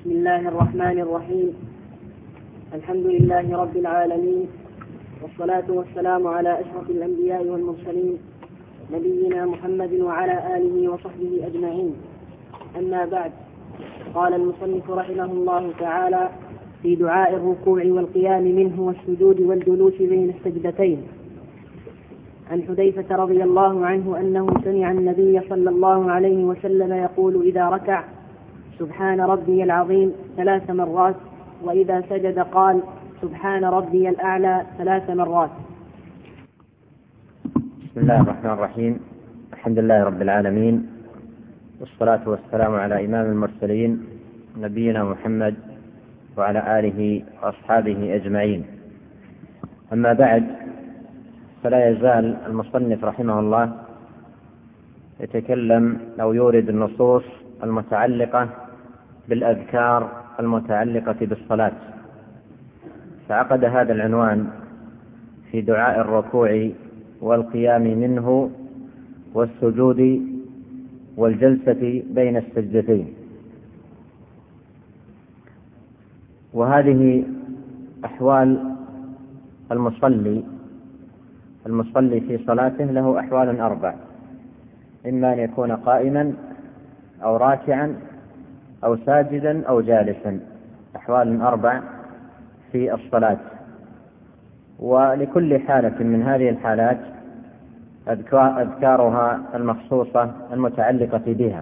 بسم الله الرحمن الرحيم. الحمد لله رب العالمين، والصلاة والسلام على أشرف الأنبياء والمرسلين نبينا محمد وعلى آله وصحبه أجمعين. أما بعد، قال المصنف رحمه الله تعالى في دعاء الركوع والقيام منه والسجود والجلوس بين السجدتين: عن حذيفة رضي الله عنه أنه سمع النبي صلى الله عليه وسلم يقول إذا ركع: سبحان ربي العظيم 3 مرات، وإذا سجد قال: سبحان ربي الأعلى 3 مرات. بسم الله الرحمن الرحيم. الحمد لله رب العالمين، والصلاة والسلام على إمام المرسلين نبينا محمد وعلى آله وأصحابه أجمعين. أما بعد، فلا يزال المصنف رحمه الله يتكلم أو يورد النصوص المتعلقة بالأذكار المتعلقة بالصلاة، فعقد هذا العنوان في دعاء الركوع والقيام منه والسجود والجلسة بين السجدتين. وهذه أحوال المصلي في صلاته، له أحوال 4: إما أن يكون قائما أو راكعا أو ساجدا أو جالسا، أحوال 4 في الصلاة. ولكل حالة من هذه الحالات أذكارها المخصوصة المتعلقة بها.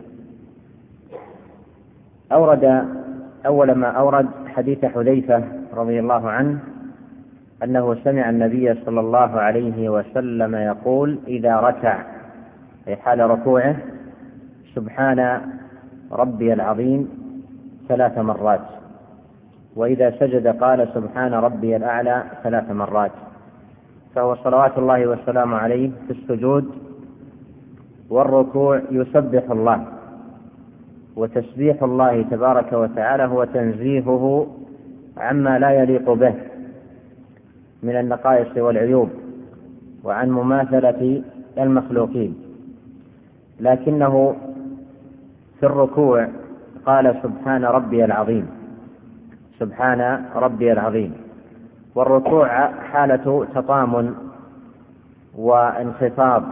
أول ما أورد حديث حذيفة رضي الله عنه أنه سمع النبي صلى الله عليه وسلم يقول إذا ركع، أي حال ركوعه: سبحان ربي العظيم 3 مرات، وإذا سجد قال: سبحان ربي الأعلى 3 مرات. فهو صلوات الله والسلام عليه في السجود والركوع يسبح الله، وتسبيح الله تبارك وتعالى هو تنزيهه عما لا يليق به من النقائص والعيوب وعن مماثلة المخلوقين. لكنه في الركوع قال: سبحان ربي العظيم، سبحان ربي العظيم. والركوع حالة تطامن وانخفاض،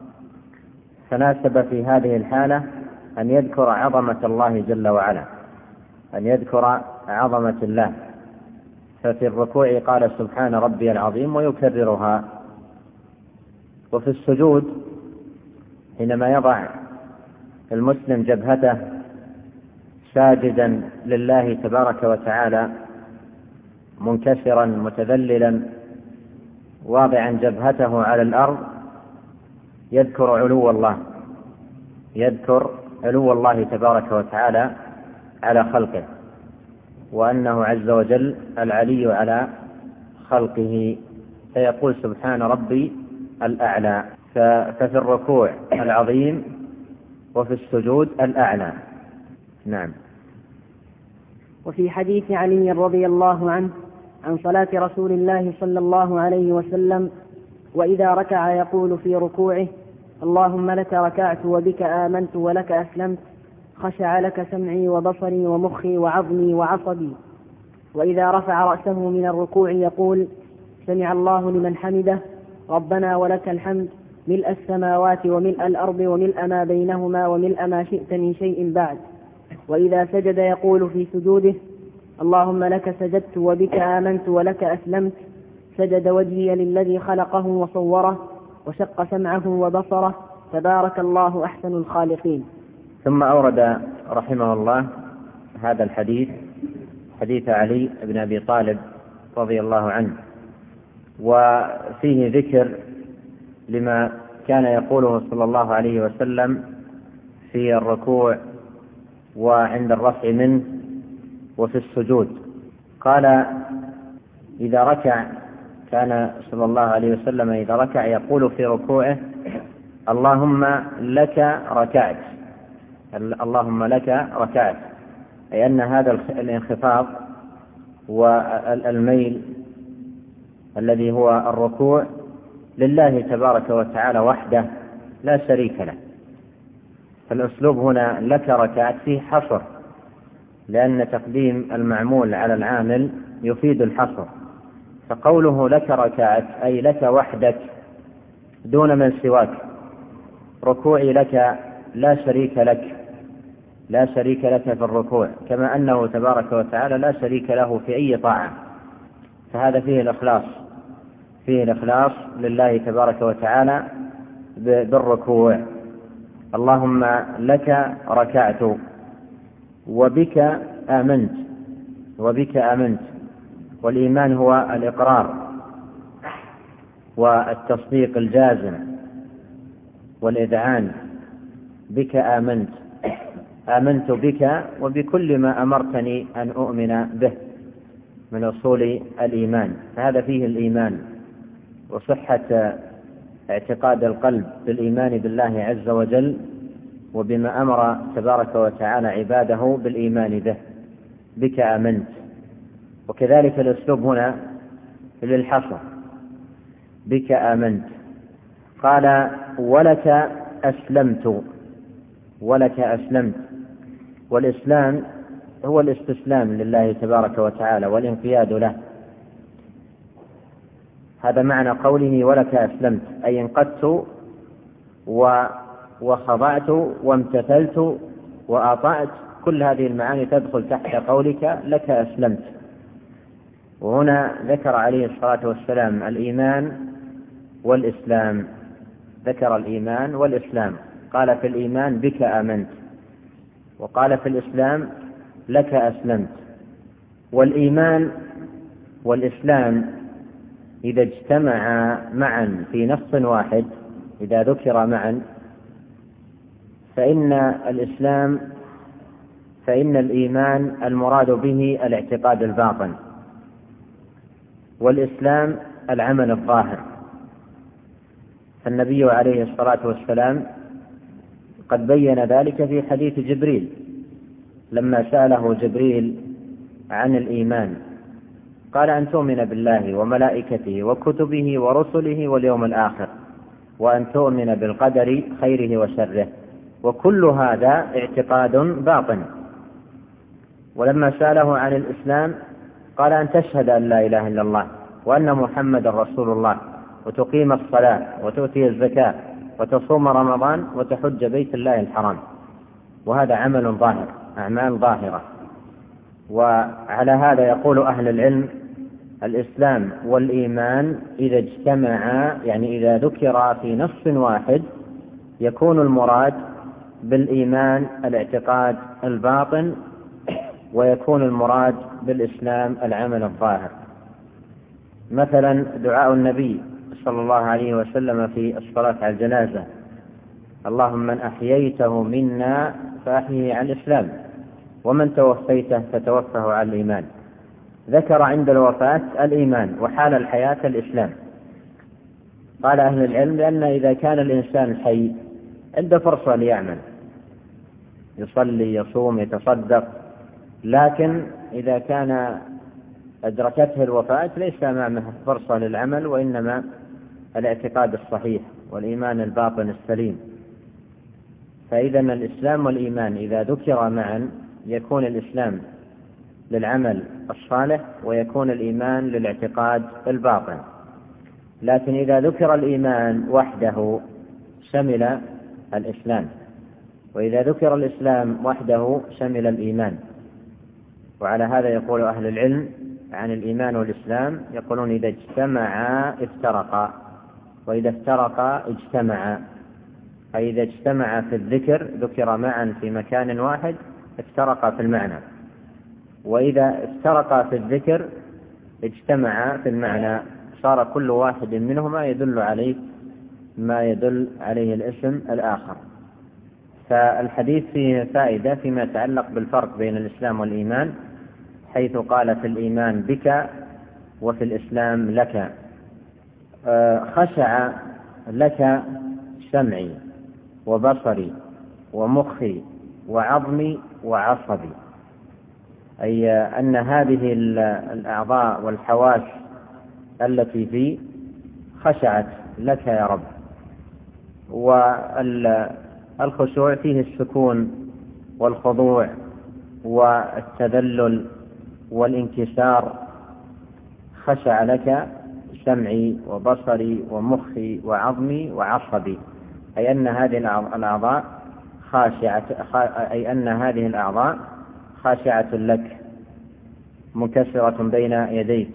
فناسب في هذه الحالة أن يذكر عظمة الله جل وعلا، أن يذكر عظمة الله. ففي الركوع قال: سبحان ربي العظيم، ويكررها. وفي السجود حينما يضع المسلم جبهته ساجدا لله تبارك وتعالى، منكسرا متذللا واضعا جبهته على الأرض، يذكر علو الله تبارك وتعالى على خلقه، وأنه عز وجل العلي على خلقه، فيقول: سبحان ربي الأعلى. ففي الركوع العظيم وفي السجود الأعلى. نعم. وفي حديث علي رضي الله عنه عن صلاة رسول الله صلى الله عليه وسلم: وإذا ركع يقول في ركوعه: اللهم لك ركعت وبك آمنت ولك أسلمت، خشع لك سمعي وبصري ومخي وعظمي وعصبي. وإذا رفع رأسه من الركوع يقول: سمع الله لمن حمده، ربنا ولك الحمد، ملء السماوات وملء الأرض وملء ما بينهما وملء ما شئت من شيء بعد. وإذا سجد يقول في سجوده: اللهم لك سجدت وبك آمنت ولك أسلمت، سجد وجهي للذي خلقه وصوره وشق سمعه وبصره، تبارك الله أحسن الخالقين. ثم أورد رحمه الله هذا الحديث، حديث علي بن أبي طالب رضي الله عنه، وفيه ذكر لما كان يقوله صلى الله عليه وسلم في الركوع وعند الرفع منه وفي السجود. قال: إذا ركع، كان صلى الله عليه وسلم إذا ركع يقول في ركوعه: اللهم لك ركعت، اللهم لك ركعت، أي أن هذا الانخفاض والميل الذي هو الركوع لله تبارك وتعالى وحده لا شريك له. فالأسلوب هنا لك ركعت فيه حصر، لأن تقديم المعمول على العامل يفيد الحصر. فقوله لك ركعت أي لك وحدك دون من سواك. ركوعي لك لا شريك لك، لا شريك لك في الركوع، كما أنه تبارك وتعالى لا شريك له في أي طاعة، فهذا فيه الإخلاص، فيه الإخلاص لله تبارك وتعالى بالركوع. اللهم لك ركعت وبك آمنت، وبك آمنت. والإيمان هو الإقرار والتصديق الجازم والإذعان. بك آمنت، آمنت بك وبكل ما أمرتني أن أؤمن به من أصول الإيمان، فهذا فيه الإيمان وصحة اعتقاد القلب بالإيمان بالله عز وجل وبما أمر تبارك وتعالى عباده بالإيمان به. بك آمنت. وكذلك الأسلوب هنا للحصر، بك آمنت. قال ولك أسلمت، ولك أسلمت. والإسلام هو الاستسلام لله تبارك وتعالى والانقياد له. هذا معنى قوله ولك أسلمت، أي انقدت وخضعت وامتثلت وأطعت. كل هذه المعاني تدخل تحت قولك لك أسلمت. وهنا ذكر عليه الصلاة والسلام الإيمان والإسلام، ذكر الإيمان والإسلام. قال في الإيمان بك آمنت، وقال في الإسلام لك أسلمت. والإيمان والإسلام إذا اجتمعا معا في نص واحد، إذا ذكر معا، فإن الإيمان المراد به الاعتقاد الباطن، والإسلام العمل الظاهر. فالنبي عليه الصلاة والسلام قد بين ذلك في حديث جبريل لما سأله جبريل عن الإيمان، قال أن تؤمن بالله وملائكته وكتبه ورسله واليوم الآخر، وأن تؤمن بالقدر خيره وشره، وكل هذا اعتقاد باطن. ولما سأله عن الإسلام قال أن تشهد أن لا إله إلا الله وأن محمد رسول الله، وتقيم الصلاة وتؤتي الزكاة وتصوم رمضان وتحج بيت الله الحرام. وهذا عمل ظاهر، أعمال ظاهرة. وعلى هذا يقول أهل العلم الإسلام والإيمان إذا اجتمعا، يعني إذا ذكر في نص واحد، يكون المراد بالإيمان الاعتقاد الباطن، ويكون المراد بالإسلام العمل الظاهر. مثلا دعاء النبي صلى الله عليه وسلم في الصلاة على الجنازة: اللهم من أحييته منا فأحيه على الإسلام، ومن توفيته فتوفه على الإيمان. ذكر عند الوفاة الإيمان، وحال الحياة الإسلام. قال أهل العلم لأن إذا كان الإنسان حي عنده فرصة ليعمل، يصلي يصوم يتصدق، لكن إذا كان أدركته الوفاة ليس أمامه فرصة للعمل، وإنما الاعتقاد الصحيح والإيمان الباطن السليم. فإذا الإسلام والإيمان إذا ذكر معا يكون الإسلام للعمل الصالح، ويكون الإيمان للاعتقاد الباطن. لكن إذا ذكر الإيمان وحده شمل الإسلام، وإذا ذكر الإسلام وحده شمل الإيمان. وعلى هذا يقول أهل العلم عن الإيمان والإسلام، يقولون إذا اجتمعا افترقا، وإذا افترقا اجتمعا. أي إذا اجتمعا في الذكر ذكر معا في مكان واحد افترقا في المعنى، وإذا افترقا في الذكر اجتمعا في المعنى، صار كل واحد منهما يدل عليه ما يدل عليه الاسم الآخر. فالحديث فيه فائدة فيما يتعلق بالفرق بين الإسلام والإيمان، حيث قال في الإيمان بك وفي الإسلام لك. خشع لك سمعي وبصري ومخي وعظمي وعصبي، أي أن هذه الأعضاء والحواس التي في خشعت لك يا رب. والخشوع فيه السكون والخضوع والتذلل والانكسار خشع لك سمعي وبصري ومخي وعظمي وعصبي، أي أن هذه الأعضاء خاشعة لك منكسرة بين يديك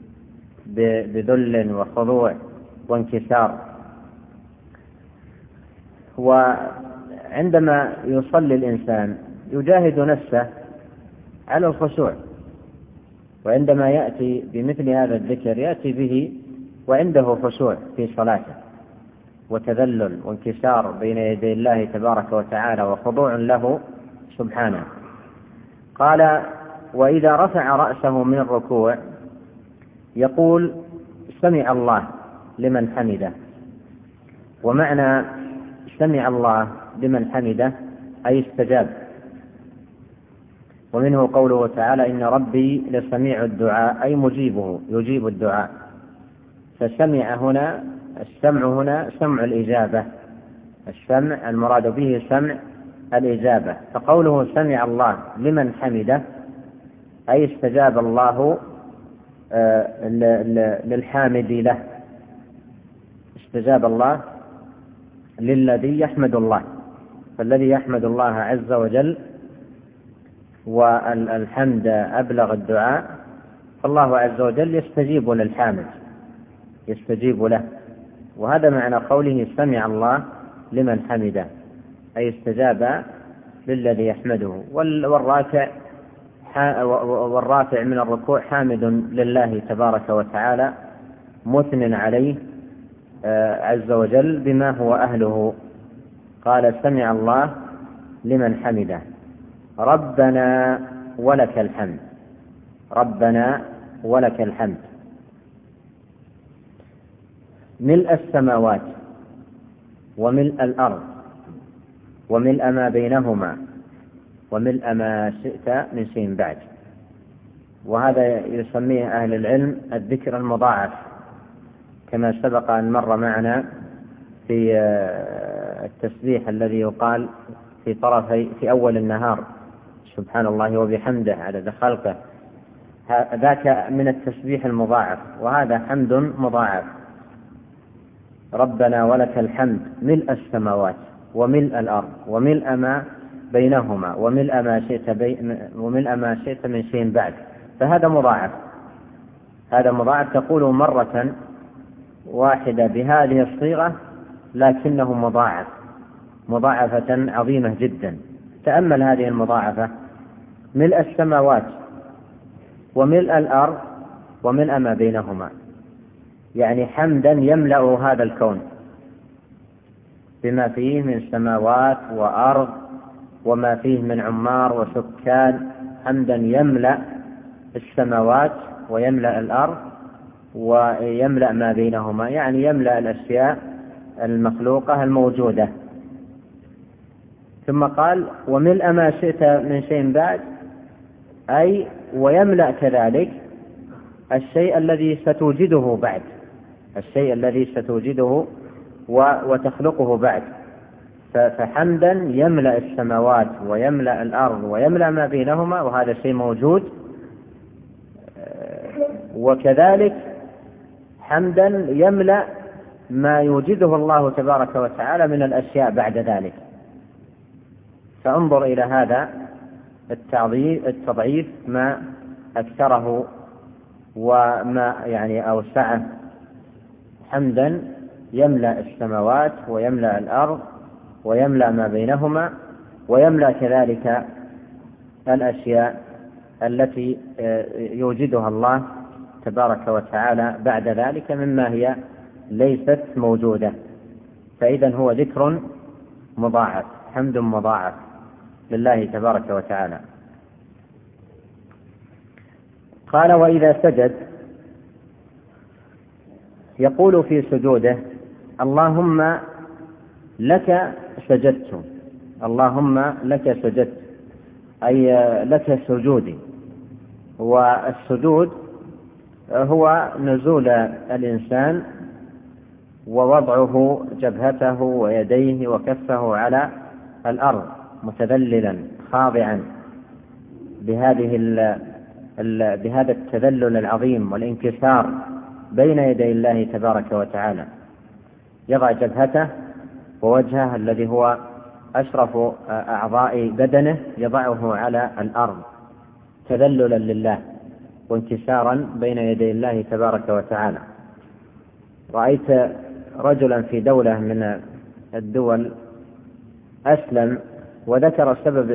بذل وخضوع وانكسار. وعندما يصلي الإنسان يجاهد نفسه على الخشوع، وعندما يأتي بمثل هذا الذكر يأتي به وعنده خشوع في صلاته وتذلل وانكسار بين يدي الله تبارك وتعالى وخضوع له سبحانه. قال: وإذا رفع رأسه من الركوع يقول: سمع الله لمن حمده. ومعنى سمع الله لمن حمده أي استجاب، ومنه قوله تعالى: إن ربي لسميع الدعاء، أي مجيبه يجيب الدعاء. فسمع هنا، السمع هنا سمع الإجابة، السمع المراد به سمع الإجابة. فقوله سمع الله لمن حمده أي استجاب الله للحامد له، استجاب الله للذي يحمد الله. فالذي يحمد الله عز وجل والحمد أبلغ الدعاء، فالله عز وجل يستجيب للحامد، يستجيب له. وهذا معنى قوله سمع الله لمن حمده، أي استجاب للذي يحمده. والرافع من الركوع حامد لله تبارك وتعالى مثن عليه عز وجل بما هو أهله. قال: سمع الله لمن حمده، ربنا ولك الحمد، ربنا ولك الحمد. ملء السماوات وملء الأرض وملء ما بينهما وملء ما شئت من شيء بعد. وهذا يسميه أهل العلم الذكر المضاعف، كما سبق أن مر معنا في التسبيح الذي يقال في أول النهار: سبحان الله وبحمده عدد خلقه. ذاك من التسبيح المضاعف، وهذا حمد مضاعف. ربنا ولك الحمد ملء السماوات وملء الأرض وملء ما بينهما وملء ما شئت من شيء بعد. فهذا مضاعف، هذا مضاعف تقوله مرة واحدة بهذه الصيغة، لكنه مضاعف مضاعفة عظيمة جدا. تأمل هذه المضاعفة: ملء السماوات وملء الأرض وملء ما بينهما، يعني حمدا يملأ هذا الكون بما فيه من سماوات وأرض وما فيه من عمار وسكان، حمدا يملأ السماوات ويملأ الأرض ويملأ ما بينهما، يعني يملأ الأشياء المخلوقة الموجودة. ثم قال: وملء ما شئت من شيء بعد، أي ويملأ كذلك الشيء الذي ستوجده بعد، الشيء الذي ستوجده وتخلقه بعد. فحمدا يملأ السماوات ويملأ الأرض ويملأ ما بينهما، وهذا شيء موجود. وكذلك حمدا يملأ ما يوجده الله تبارك وتعالى من الأشياء بعد ذلك. فانظر إلى هذا التضعيف ما أكثره وما يعني أوسعه. حمدا يملأ السماوات ويملأ الأرض ويملأ ما بينهما ويملأ كذلك الأشياء التي يوجدها الله تبارك وتعالى بعد ذلك مما هي ليست موجودة. فإذا هو ذكر مضاعف، حمد مضاعف لله تبارك وتعالى. قال: وإذا سجد يقول في سجوده: اللهم لك سجدت، اللهم لك سجدت، أي لك سجودي. والسجود هو نزول الإنسان ووضعه جبهته ويديه وكفه على الأرض متذللا خاضعا بهذا التذلل العظيم والانكسار بين يدي الله تبارك وتعالى، يضع جبهته ووجهه الذي هو أشرف أعضاء بدنه يضعه على الأرض تذللا لله وانكسارا بين يدي الله تبارك وتعالى. رأيت رجلا في دولة من الدول أسلم وذكر سبب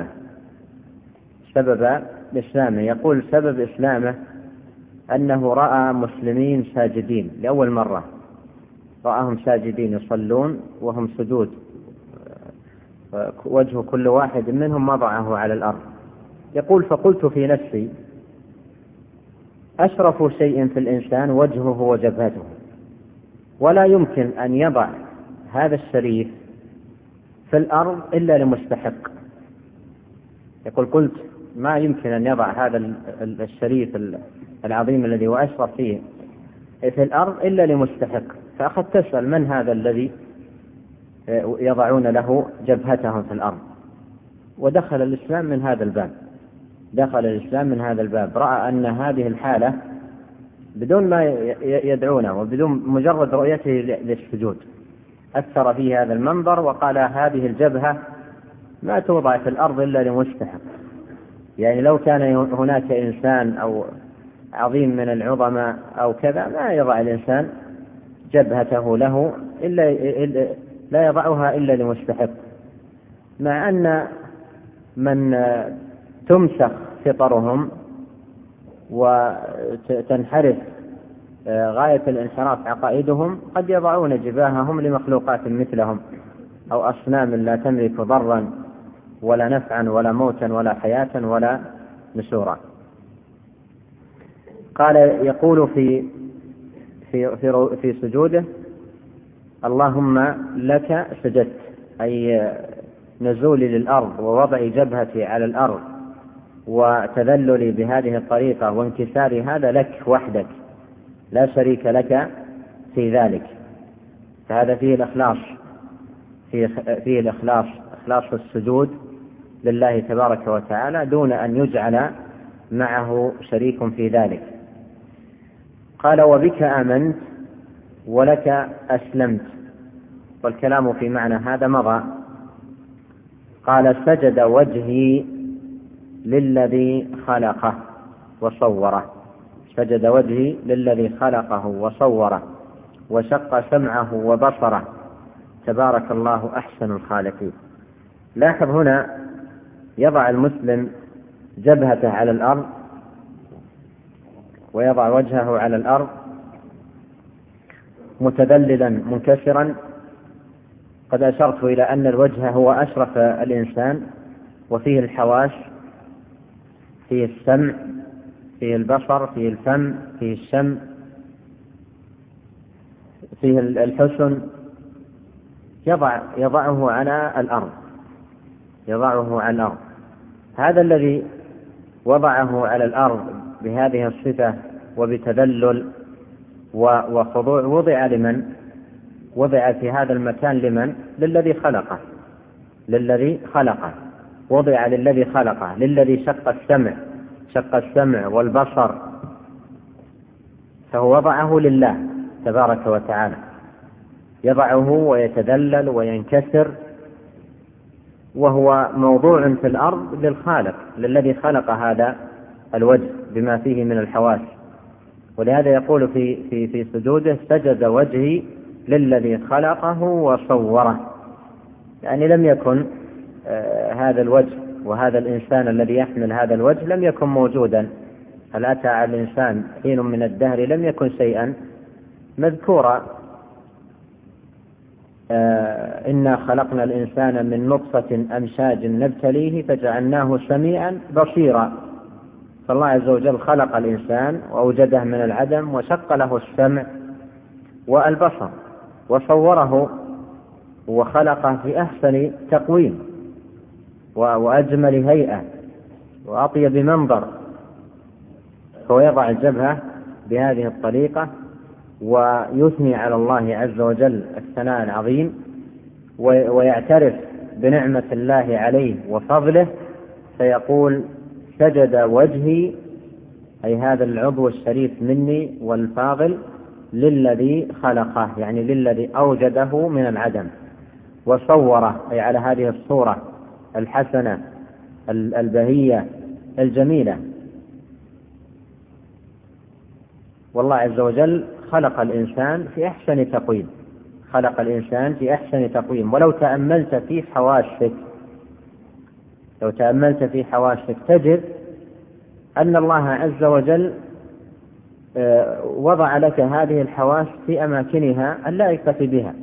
إسلامه، يقول سبب إسلامه أنه رأى مسلمين ساجدين لأول مرة، رأهم ساجدين يصلون وهم سجود، وجه كل واحد منهم وضعه على الأرض. يقول فقلت في نفسي أشرف شيء في الإنسان وجهه وجبهته، ولا يمكن أن يضع هذا الشريف في الأرض إلا لمستحق. يقول قلت ما يمكن أن يضع هذا الشريف العظيم الذي هو أشرف فيه في الأرض إلا لمستحق. فأخذت أسأل من هذا الذي يضعون له جبهتهم في الأرض، ودخل الإسلام من هذا الباب، رأى أن هذه الحالة بدون ما يدعونه وبدون مجرد رؤيته للسجود أثر فيه هذا المنظر، وقال هذه الجبهة ما توضع في الأرض إلا لمستحق. يعني لو كان هناك إنسان أو عظيم من العظماء أو كذا ما يضع الإنسان جبهته له لا يضعها إلا لمستحق، مع أن من تمسخ فطرهم وتنحرف غاية الانحراف عقائدهم قد يضعون جباههم لمخلوقات مثلهم أو أصنام لا تملك ضرا ولا نفعا ولا موتا ولا حياة ولا نشورا. قال يقول في سجوده اللهم لك سجدت، أي نزولي للأرض ووضع جبهتي على الأرض وتذللي بهذه الطريقة وانكساري هذا لك وحدك لا شريك لك في ذلك. فهذا فيه الإخلاص، إخلاص السجود لله تبارك وتعالى دون أن يجعل معه شريك في ذلك. قال وبك آمنت ولك أسلمت، والكلام في معنى هذا مضى. قال سجد وجهي للذي خلقه وصوره، سجد وجهي للذي خلقه وصوره وشق سمعه وبصره، تبارك الله أحسن الخالقين. لاحظ هنا يضع المسلم جبهته على الأرض ويضع وجهه على الأرض متذللا منكسرا. قد أشرت إلى أن الوجه هو أشرف الإنسان، وفيه الحواس، فيه السمع، فيه البصر، فيه الفم، فيه الشم، فيه الحسن. يضعه على الأرض، هذا الذي وضعه على الأرض بهذه الصفة وبتذلل وخضوع وضع لمن؟ وضع في هذا المكان لمن؟ للذي خلقه، وضع للذي خلقه، للذي شق السمع والبصر، فهو وضعه لله تبارك وتعالى، يضعه ويتذلل وينكسر، وهو موضوع في الأرض للخالق، للذي خلق هذا الوجه بما فيه من الحواس. ولهذا يقول في سجوده سجد وجهي للذي خلقه وصوره، يعني لم يكن هذا الوجه وهذا الإنسان الذي يحمل هذا الوجه لم يكن موجودا. هل أتى على الإنسان حين من الدهر لم يكن شيئا مذكورا. إنا خلقنا الإنسان من نطفة أمشاج نبتليه فجعلناه سميعا بصيرا. فالله عز وجل خلق الإنسان وأوجده من العدم وشق له السمع والبصر وصوره وخلقه في أحسن تقويم وأجمل هيئة وأطيب منظر. فهو يضع الجبهة بهذه الطريقة ويثني على الله عز وجل الثناء العظيم ويعترف بنعمة الله عليه وفضله، فيقول سجد وجهي، أي هذا العضو الشريف مني والفاضل، للذي خلقه، يعني للذي أوجده من العدم، وصوره، أي على هذه الصورة الحسنة البهية الجميلة. والله عز وجل خلق الإنسان في أحسن تقويم، خلق الإنسان في أحسن تقويم. ولو تأملت في حواسك تجد أن الله عز وجل وضع لك هذه الحواس في أماكنها اللائقة بها،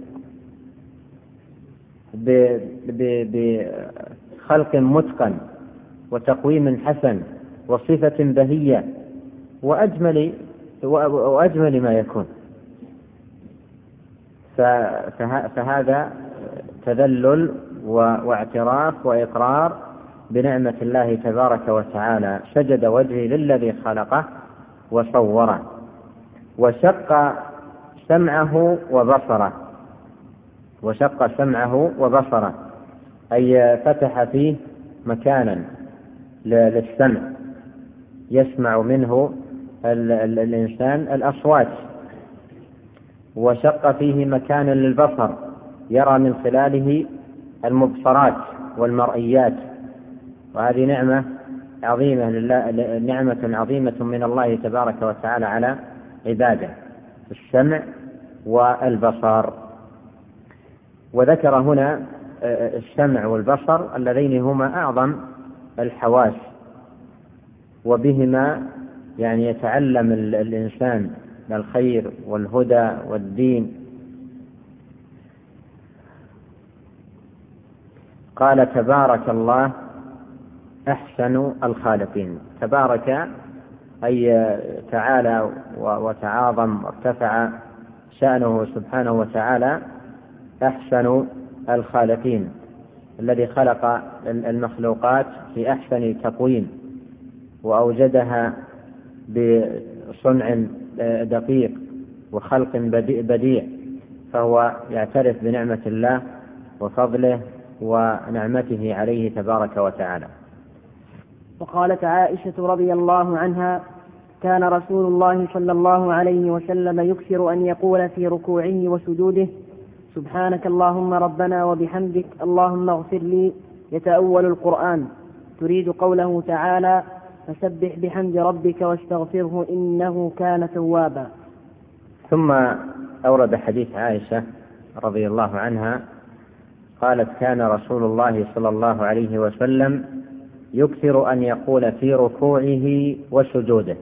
بخلق متقن وتقويم حسن وصفة بهية وأجمل ما يكون. فهذا تذلل واعتراف وإقرار بنعمة الله تبارك وتعالى. سجد وجهي للذي خلقه وصوره، وشق سمعه وبصره، أي فتح فيه مكانا للسمع يسمع منه الإنسان الأصوات، وشق فيه مكانا للبصر يرى من خلاله المبصرات والمرئيات. وهذه نعمة عظيمة نعمة عظيمة من الله تبارك وتعالى على عباده، السمع والبصر. وذكر هنا السمع والبصر اللذين هما أعظم الحواس، وبهما يعني يتعلم الإنسان الخير والهدى والدين. قال تبارك الله أحسن الخالقين. تبارك أي تعالى وتعاظم وارتفع شأنه سبحانه وتعالى أحسن الخالقين، الذي خلق المخلوقات في أحسن تقويم وأوجدها بصنع دقيق وخلق بديع، فهو يعترف بنعمة الله وفضله ونعمته عليه تبارك وتعالى. وقالت عائشة رضي الله عنها: كان رسول الله صلى الله عليه وسلم يكثر أن يقول في ركوعه وسجوده: سبحانك اللهم ربنا وبحمدك اللهم اغفر لي، يتأول القرآن، تريد قوله تعالى: فسبح بحمد ربك واستغفره إنه كان توابا. ثم أورد حديث عائشة رضي الله عنها قالت: كان رسول الله صلى الله عليه وسلم يكثر أن يقول في ركوعه وسجوده: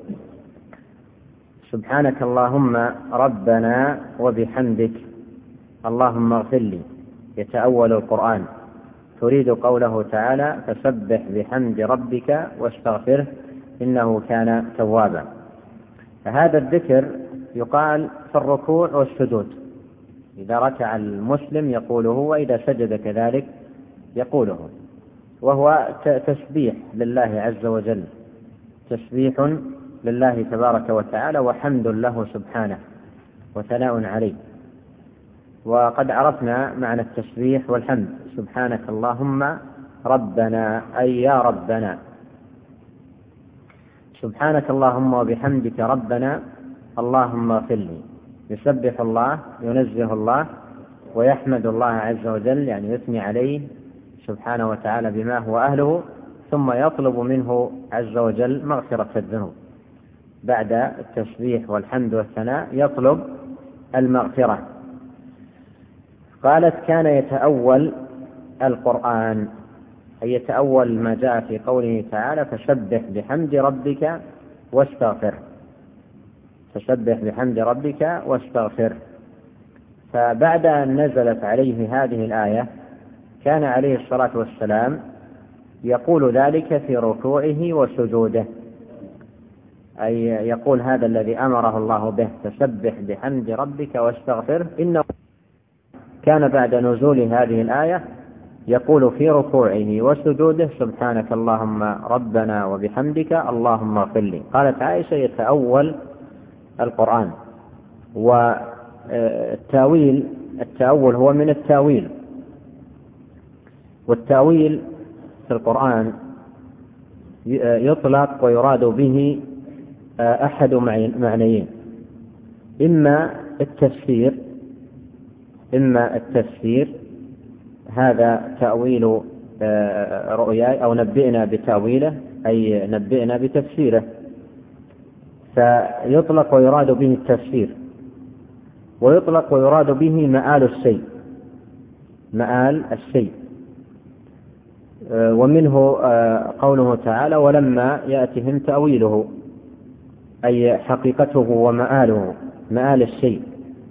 سبحانك اللهم ربنا وبحمدك اللهم اغفر لي، يتأول القرآن، تريد قوله تعالى: فسبح بحمد ربك واستغفره إنه كان توابا. هذا الذكر يقال في الركوع والسجود، إذا ركع المسلم يقوله، وإذا سجد كذلك يقوله، وهو تسبيح لله عز وجل، تسبيح لله تبارك وتعالى وحمد له سبحانه وثناء عليه. وقد عرفنا معنى التسبيح والحمد: سبحانك اللهم ربنا، أي يا ربنا. سبحانك اللهم وبحمدك ربنا اللهم اغفر لي، يسبح الله، ينزه الله، ويحمد الله عز وجل، يعني يثني عليه سبحانه وتعالى بما هو أهله، ثم يطلب منه عز وجل مغفرة الذنوب. بعد التسبيح والحمد والثناء يطلب المغفرة. قالت: كان يتأول القرآن، أي يتأول ما جاء في قوله تعالى: فسبح بحمد ربك واستغفر، فسبح بحمد ربك واستغفر. فبعد أن نزلت عليه هذه الآية كان عليه الصلاة والسلام يقول ذلك في ركوعه وسجوده، أي يقول هذا الذي أمره الله به: فسبح بحمد ربك واستغفر. إنه كان بعد نزول هذه الآية يقول في ركوعه وسجوده: سبحانك اللهم ربنا وبحمدك اللهم اغفر لي. قالت عائشة: يتأول القرآن. والتأويل هو من التأويل، والتأويل في القرآن يطلق ويراد به أحد معنيين: إما التفسير، هذا تأويل رؤياي، أو نبئنا بتأويله، أي نبئنا بتفسيره، فيطلق ويراد به التفسير، ويطلق ويراد به مآل الشيء. ومنه قوله تعالى: ولما يأتهم تأويله، أي حقيقته ومآله، مآل الشيء.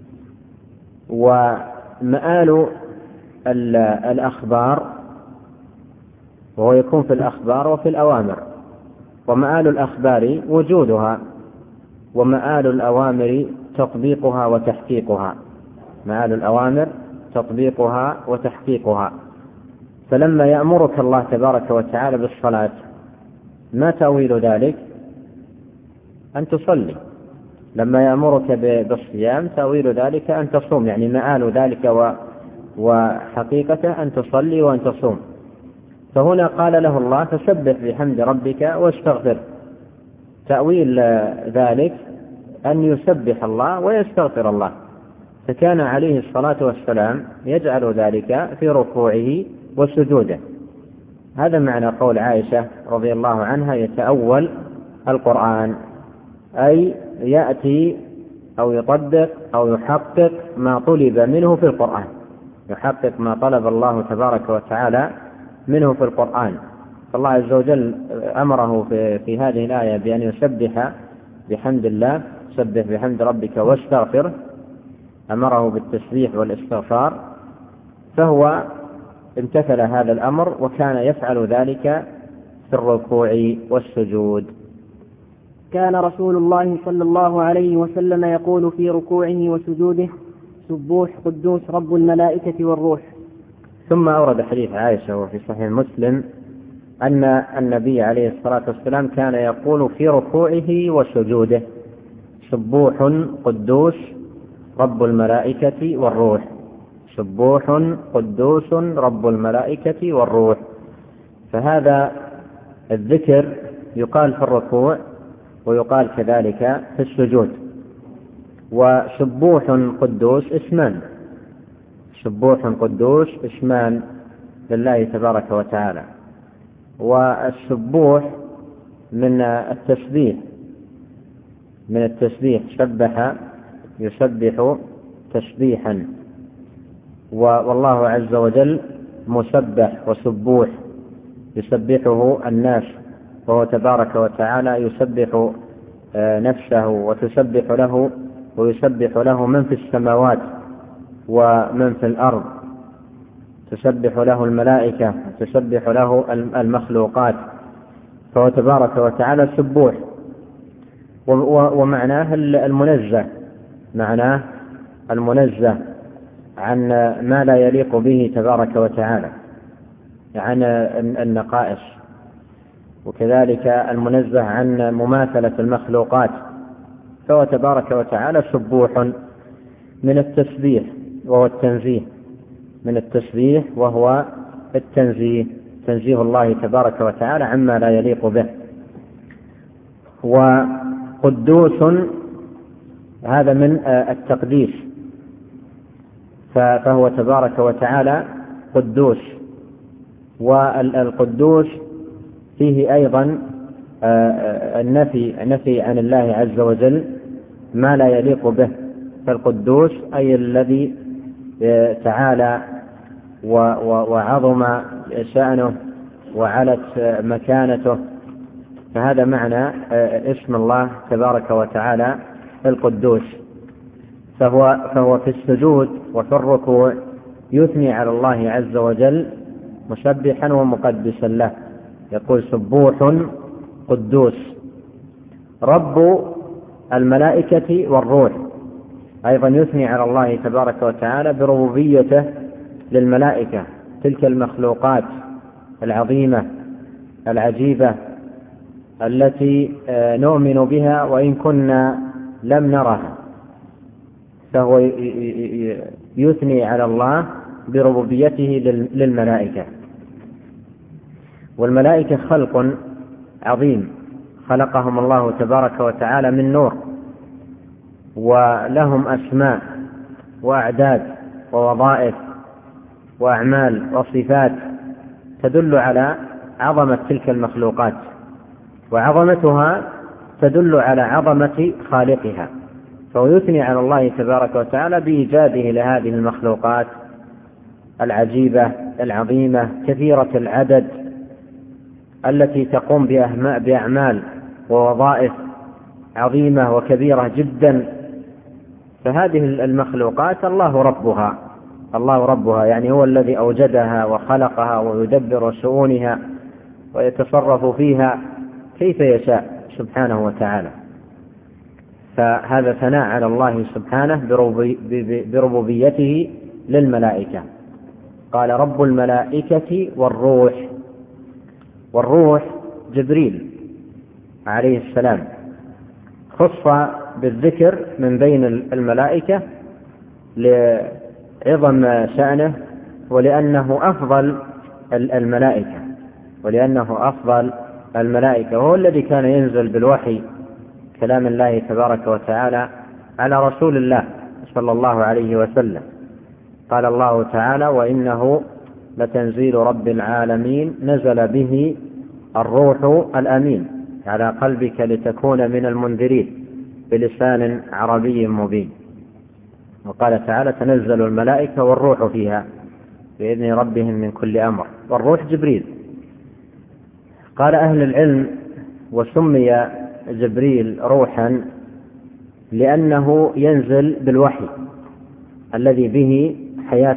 ومآل الأخبار، وهو يكون في الأخبار وفي الأوامر، ومآل الأخبار وجودها، ومآل الأوامر تطبيقها وتحقيقها. مآل الأوامر تطبيقها وتحقيقها. فلما يأمرك الله تبارك وتعالى بالصلاة، ما تأويل ذلك؟ أن تصلي. لما يأمرك بالصيام، تأويل ذلك أن تصوم، يعني مآل ذلك وحقيقته أن تصلي وأن تصوم. فهنا قال له الله: فسبح بحمد ربك واستغفر. تأويل ذلك أن يسبح الله ويستغفر الله. فكان عليه الصلاة والسلام يجعل ذلك في ركوعه وسجوده. هذا معنى قول عائشة رضي الله عنها: يتأول القرآن، أي يأتي أو يطبق أو يحقق ما طلب منه في القرآن، يحقق ما طلب الله تبارك وتعالى منه في القرآن. فالله عز وجل أمره في هذه الآية بأن يسبح بحمد الله، سبح بحمد ربك واستغفر، أمره بالتسبيح والاستغفار، فهو امتثل هذا الأمر وكان يفعل ذلك في الركوع والسجود. كان رسول الله صلى الله عليه وسلم يقول في ركوعه وسجوده: سبوح قدوس رب الملائكة والروح. ثم أورد حديث عائشة وفي صحيح مسلم أن النبي عليه الصلاة والسلام كان يقول في ركوعه وسجوده: سبوح قدوس رب الملائكة والروح. سبوح قدوس رب الملائكة والروح. فهذا الذكر يقال في الركوع ويقال كذلك في السجود. وسبوح قدوس اسمان، سبوح قدوس اسمان لله تبارك وتعالى. والسبوح من التسبيح، سبح يسبح تسبيحا، والله عز وجل مسبح وسبوح يسبحه الناس، وهو تبارك وتعالى يسبح نفسه وتسبح له، ويسبح له من في السماوات ومن في الأرض، تسبح له الملائكة، تسبح له المخلوقات، فهو تبارك وتعالى سبوح. ومعناه المنزه، معناه المنزه عن ما لا يليق به تبارك وتعالى، عن النقائص، وكذلك المنزه عن مماثلة المخلوقات، فهو تبارك وتعالى سبوح من التسبيح وهو التنزيه، من التسبيح وهو التنزيه، تنزيه الله تبارك وتعالى عما لا يليق به. وقدوس هذا من التقديس، فهو تبارك وتعالى قدوس. والقدوس فيه أيضا النفي عن الله عز وجل ما لا يليق به. فالقدوس أي الذي تعالى وعظم شأنه وعلت مكانته، فهذا معنى اسم الله تبارك وتعالى القدوس. فهو في السجود وفي الركوع يثني على الله عز وجل مسبحا ومقدسا له، يقول سبوح قدوس رب الملائكة والروح. أيضا يثني على الله تبارك وتعالى بربوبيته للملائكة، تلك المخلوقات العظيمة العجيبة التي نؤمن بها وإن كنا لم نرها، فهو يثني على الله بربوبيته للملائكة. والملائكة خلق عظيم خلقهم الله تبارك وتعالى من نور، ولهم أسماء وأعداد ووظائف وأعمال وصفات تدل على عظمة تلك المخلوقات، وعظمتها تدل على عظمة خالقها، فهو يثني على الله تبارك وتعالى بإيجاده لهذه المخلوقات العجيبة العظيمة كثيرة العدد التي تقوم بأعمال ووظائف عظيمة وكبيرة جدا. فهذه المخلوقات الله ربها، يعني هو الذي أوجدها وخلقها ويدبر شؤونها ويتصرف فيها كيف يشاء سبحانه وتعالى. فهذا ثناء على الله سبحانه بربوبيته للملائكة. قال رب الملائكة والروح جبريل عليه السلام، خص بالذكر من بين الملائكة لعظم شأنه ولأنه أفضل الملائكة، وهو الذي كان ينزل بالوحي كلام الله تبارك وتعالى على رسول الله صلى الله عليه وسلم. قال الله تعالى وإنه لتنزيل رب العالمين نزل به الروح الأمين على قلبك لتكون من المنذرين بلسان عربي مبين. وقال تعالى تنزل الملائكة والروح فيها بإذن ربهم من كل أمر، والروح جبريل. قال أهل العلم وسمي جبريل روحا لأنه ينزل بالوحي الذي به حياة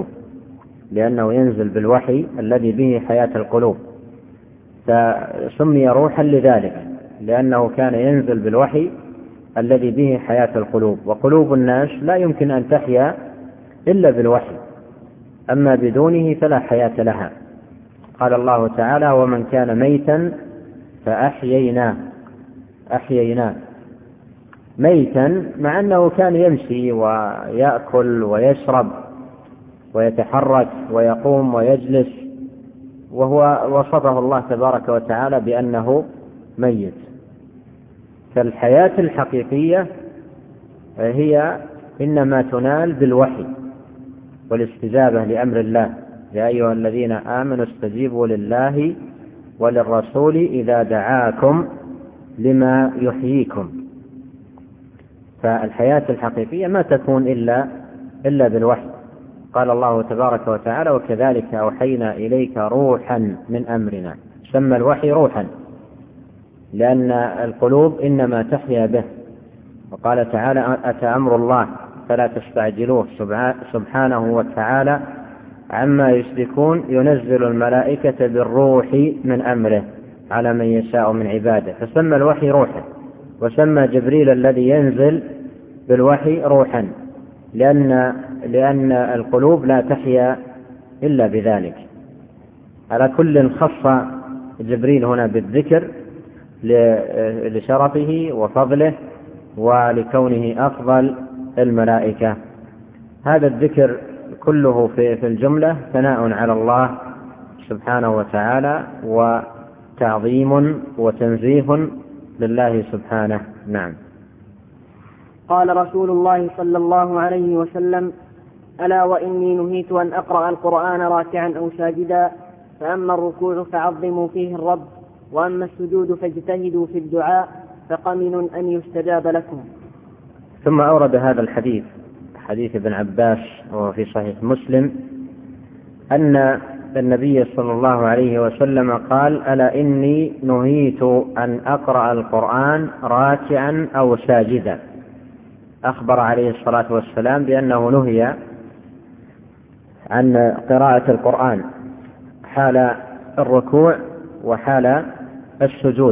القلوب، فسمي روحا لذلك لأنه كان ينزل بالوحي الذي به حياة القلوب، وقلوب الناس لا يمكن أن تحيا إلا بالوحي، أما بدونه فلا حياة لها. قال الله تعالى ومن كان ميتا فأحييناه ميتا، مع أنه كان يمشي ويأكل ويشرب ويتحرك ويقوم ويجلس، وهو وصفه الله تبارك وتعالى بأنه ميت. فالحياة الحقيقية هي إنما تنال بالوحي والاستجابة لأمر الله، يا أيها الذين آمنوا استجيبوا لله وللرسول إذا دعاكم لما يحييكم. فالحياة الحقيقية ما تكون إلا بالوحي. قال الله تبارك وتعالى وكذلك أوحينا إليك روحا من أمرنا، سمى الوحي روحا لأن القلوب إنما تحيا به. وقال تعالى أتى أمر الله فلا تستعجلوه سبحانه وتعالى عما يشركون ينزل الملائكة بالروح من أمره على من يشاء من عباده، فسمى الوحي روحا، وسمى جبريل الذي ينزل بالوحي روحا لأن القلوب لا تحيا إلا بذلك. على كل خص جبريل هنا بالذكر لشرفه وفضله ولكونه أفضل الملائكة. هذا الذكر كله في الجملة ثناء على الله سبحانه وتعالى وتعظيم وتنزيه لله سبحانه. نعم. قال رسول الله صلى الله عليه وسلم ألا وإني نهيت أن أقرأ القرآن راكعا أو ساجدا، فأما الركوع فعظموا فيه الرب، وأما السجود فاجتهدوا في الدعاء فقمن أن يستجاب لكم. ثم أورد هذا الحديث، حديث ابن عباس وهو في صحيح مسلم، أن النبي صلى الله عليه وسلم قال ألا إني نهيت أن أقرأ القرآن راكعا أو ساجدا. أخبر عليه الصلاة والسلام بأنه نهي عن قراءة القرآن حال الركوع وحال السجود.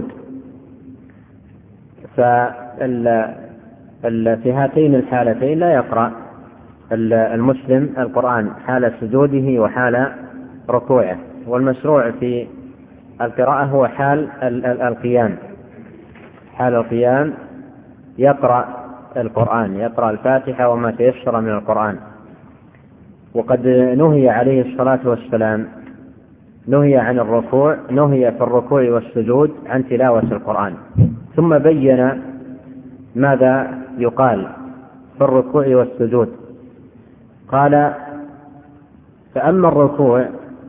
في هاتين الحالتين لا يقرأ المسلم القرآن حال سجوده وحال ركوعه، والمشروع في القراءة هو حال القيام يقرأ القرآن، يقرأ الفاتحة وما تيسر من القرآن. وقد نهي عليه الصلاة والسلام نهي عن الركوع، نهي في الركوع والسجود عن تلاوة القرآن. ثم بين ماذا يقال في الركوع والسجود. قال: فأما الركوع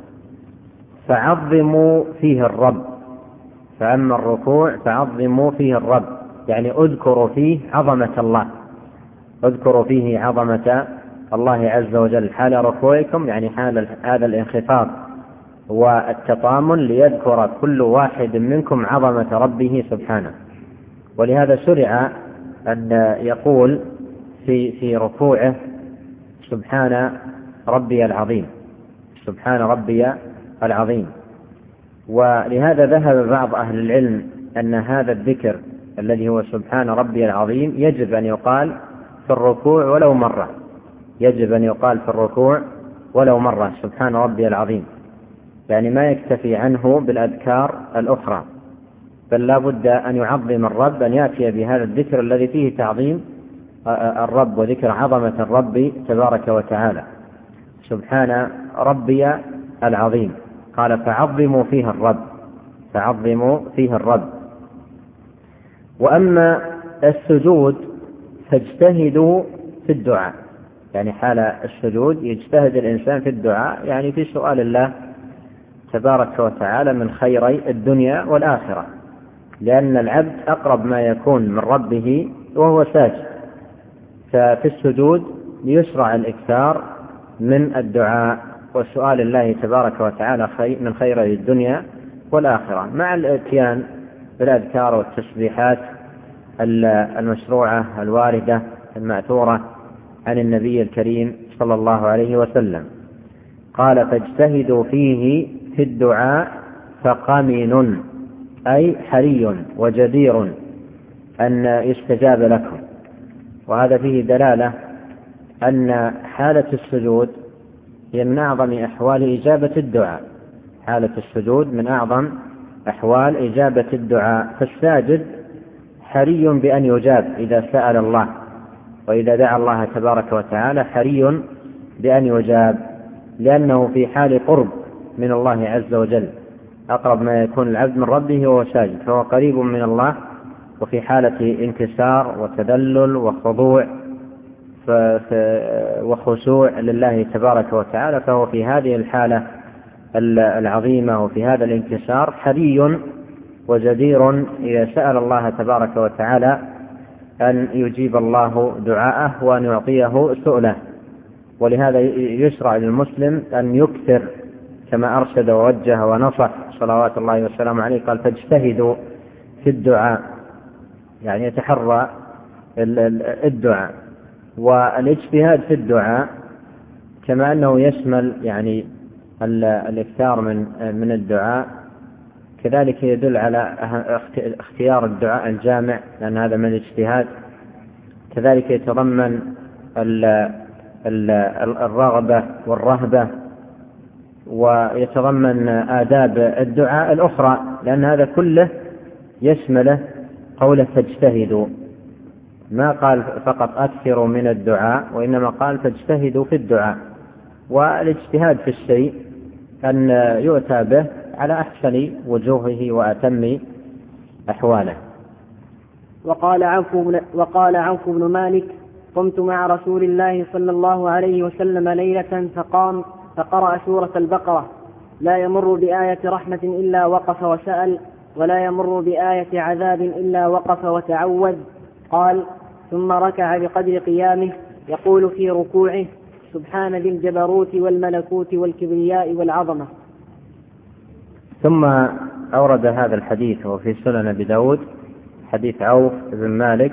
فعظموا فيه الرب. فأما الركوع فعظموا فيه الرب، يعني اذكروا فيه عظمة الله، اذكروا فيه عظمة الله عز وجل حال ركوعكم، يعني حال هذا الانخفاض والتطامن، ليذكر كل واحد منكم عظمة ربه سبحانه. ولهذا شرع أن يقول في ركوعه: سبحان ربي العظيم، سبحان ربي العظيم. ولهذا ذهب بعض أهل العلم أن هذا الذكر الذي هو سبحان ربي العظيم يجب أن يقال في الركوع ولو مرة، يجب أن يقال في الركوع ولو مرة سبحان ربي العظيم، يعني ما يكتفي عنه بالأذكار الأخرى، بل لا بد أن يعظم الرب، أن يأتي بهذا الذكر الذي فيه تعظيم الرب وذكر عظمة الرب تبارك وتعالى. سبحان ربي العظيم. قال: فعظموا فيه الرب، فعظموا فيه الرب. وأما السجود فاجتهدوا في الدعاء، يعني حال السجود يجتهد الإنسان في الدعاء، يعني في سؤال الله تبارك وتعالى من خيري الدنيا والآخرة، لأن العبد أقرب ما يكون من ربه وهو ساجد، ففي السجود يشرع الإكثار من الدعاء وسؤال الله تبارك وتعالى من خيري الدنيا والآخرة، مع الاتيان بالأذكار والتسبيحات المشروعة الواردة المأثورة عن النبي الكريم صلى الله عليه وسلم. قال: فاجتهدوا فيه في الدعاء فقمن، أي حري وجدير أن يستجاب لكم. وهذا فيه دلالة أن حالة السجود هي من أعظم أحوال إجابة الدعاء، حالة السجود من أعظم أحوال إجابة الدعاء، فالساجد حري بأن يجاب إذا سأل الله، وإذا دعا الله تبارك وتعالى حري بأن يجاب، لأنه في حال قرب من الله عز وجل، أقرب ما يكون العبد من ربه وهو ساجد، فهو قريب من الله، وفي حالة انكسار وتذلل وخضوع وخشوع لله تبارك وتعالى، فهو في هذه الحالة العظيمة وفي هذا الانكسار حري وجدير إذا سأل الله تبارك وتعالى أن يجيب الله دعاءه وأن يعطيه سؤله. ولهذا يشرع للمسلم أن يكثر كما أرشد ووجه ونصح صلوات الله وسلامه عليه. قال: فاجتهدوا في الدعاء، يعني يتحرى الدعاء. والاجتهاد في الدعاء كما أنه يشمل يعني الإكثار من الدعاء، كذلك يدل على اختيار الدعاء الجامع، لأن هذا من الاجتهاد. كذلك يتضمن الرغبة والرهبة، ويتضمن آداب الدعاء الأخرى، لأن هذا كله يشمله قوله فاجتهدوا. ما قال فقط أكثروا من الدعاء، وإنما قال فاجتهدوا في الدعاء. والاجتهاد في الشيء أن يؤتى به على أحسن وجوهه وأتم أحواله. وقال عوف بن مالك: قمت مع رسول الله صلى الله عليه وسلم ليلة فقام فقرأ سورة البقرة: لا يمر بآية رحمة إلا وقف وسأل، ولا يمر بآية عذاب إلا وقف وتعوذ. قال: ثم ركع بقدر قيامه يقول في ركوعه: سبحان ذي الجبروت والملكوت والكبرياء والعظمة. ثم أورد هذا الحديث وفي سنن أبي داود حديث عوف بن مالك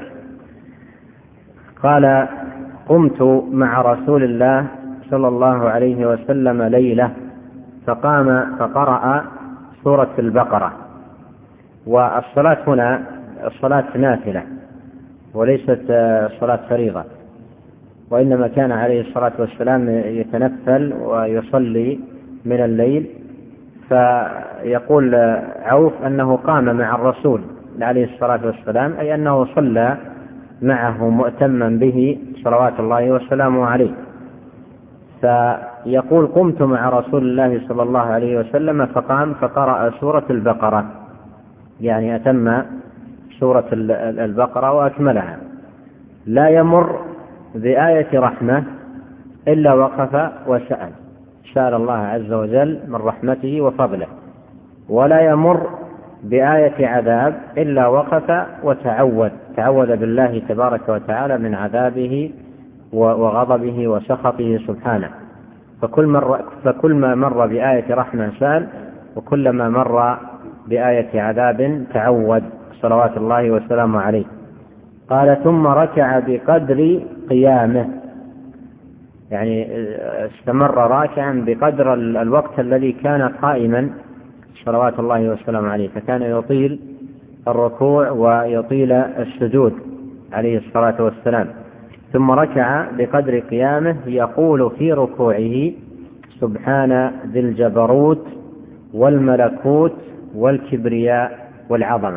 قال: قمت مع رسول الله صلى الله عليه وسلم ليلة فقام فقرأ سورة البقرة. والصلاة هنا الصلاة نافلة وليست صلاة فريضة، وإنما كان عليه الصلاة والسلام يتنفل ويصلي من الليل. فيقول عوف أنه قام مع الرسول عليه الصلاة والسلام، أي أنه صلى معه مؤتما به صلوات الله وسلامه عليه. فيقول قمت مع رسول الله صلى الله عليه وسلم فقام فقرأ سورة البقرة، يعني أتم سورة البقرة وأكملها. لا يمر بآية رحمة إلا وقف وسأل، سأل الله عز وجل من رحمته وفضله. ولا يمر بآية عذاب إلا وقف تعوذ بالله تبارك وتعالى من عذابه وغضبه وسخطه سبحانه. فكل ما مر بآية رحمة سأل، وكلما مر بآية عذاب تعوذ صلوات الله وسلامه عليه. قال ثم ركع بقدر قيامه، يعني استمر راكعا بقدر الوقت الذي كان قائما صلوات الله وسلامه عليه، فكان يطيل الركوع ويطيل السجود عليه الصلاة والسلام. ثم ركع بقدر قيامه يقول في ركوعه سبحان ذي الجبروت والملكوت والكبرياء والعظمة.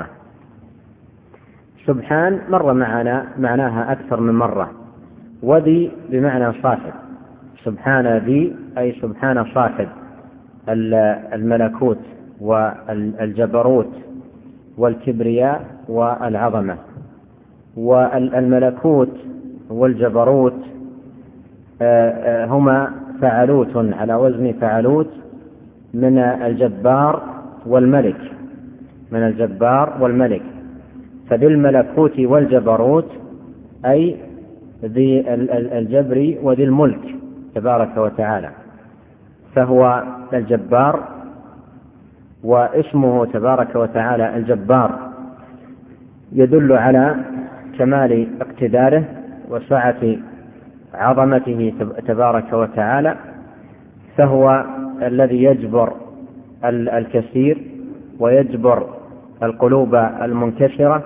سبحان مر معناها أكثر من مرة، وذي بمعنى صاحب. سبحان ذي أي سبحان صاحب الملكوت والجبروت والكبرياء والعظمة. والملكوت والجبروت هما فعلوت على وزن فعلوت من الجبار والملك. فذي الملكوت والجبروت أي ذي الجبر وذي الملك تبارك وتعالى، فهو الجبار، واسمه تبارك وتعالى الجبار يدل على كمال اقتداره وسعة عظمته تبارك وتعالى. فهو الذي يجبر الكثير ويجبر القلوب المنكسرة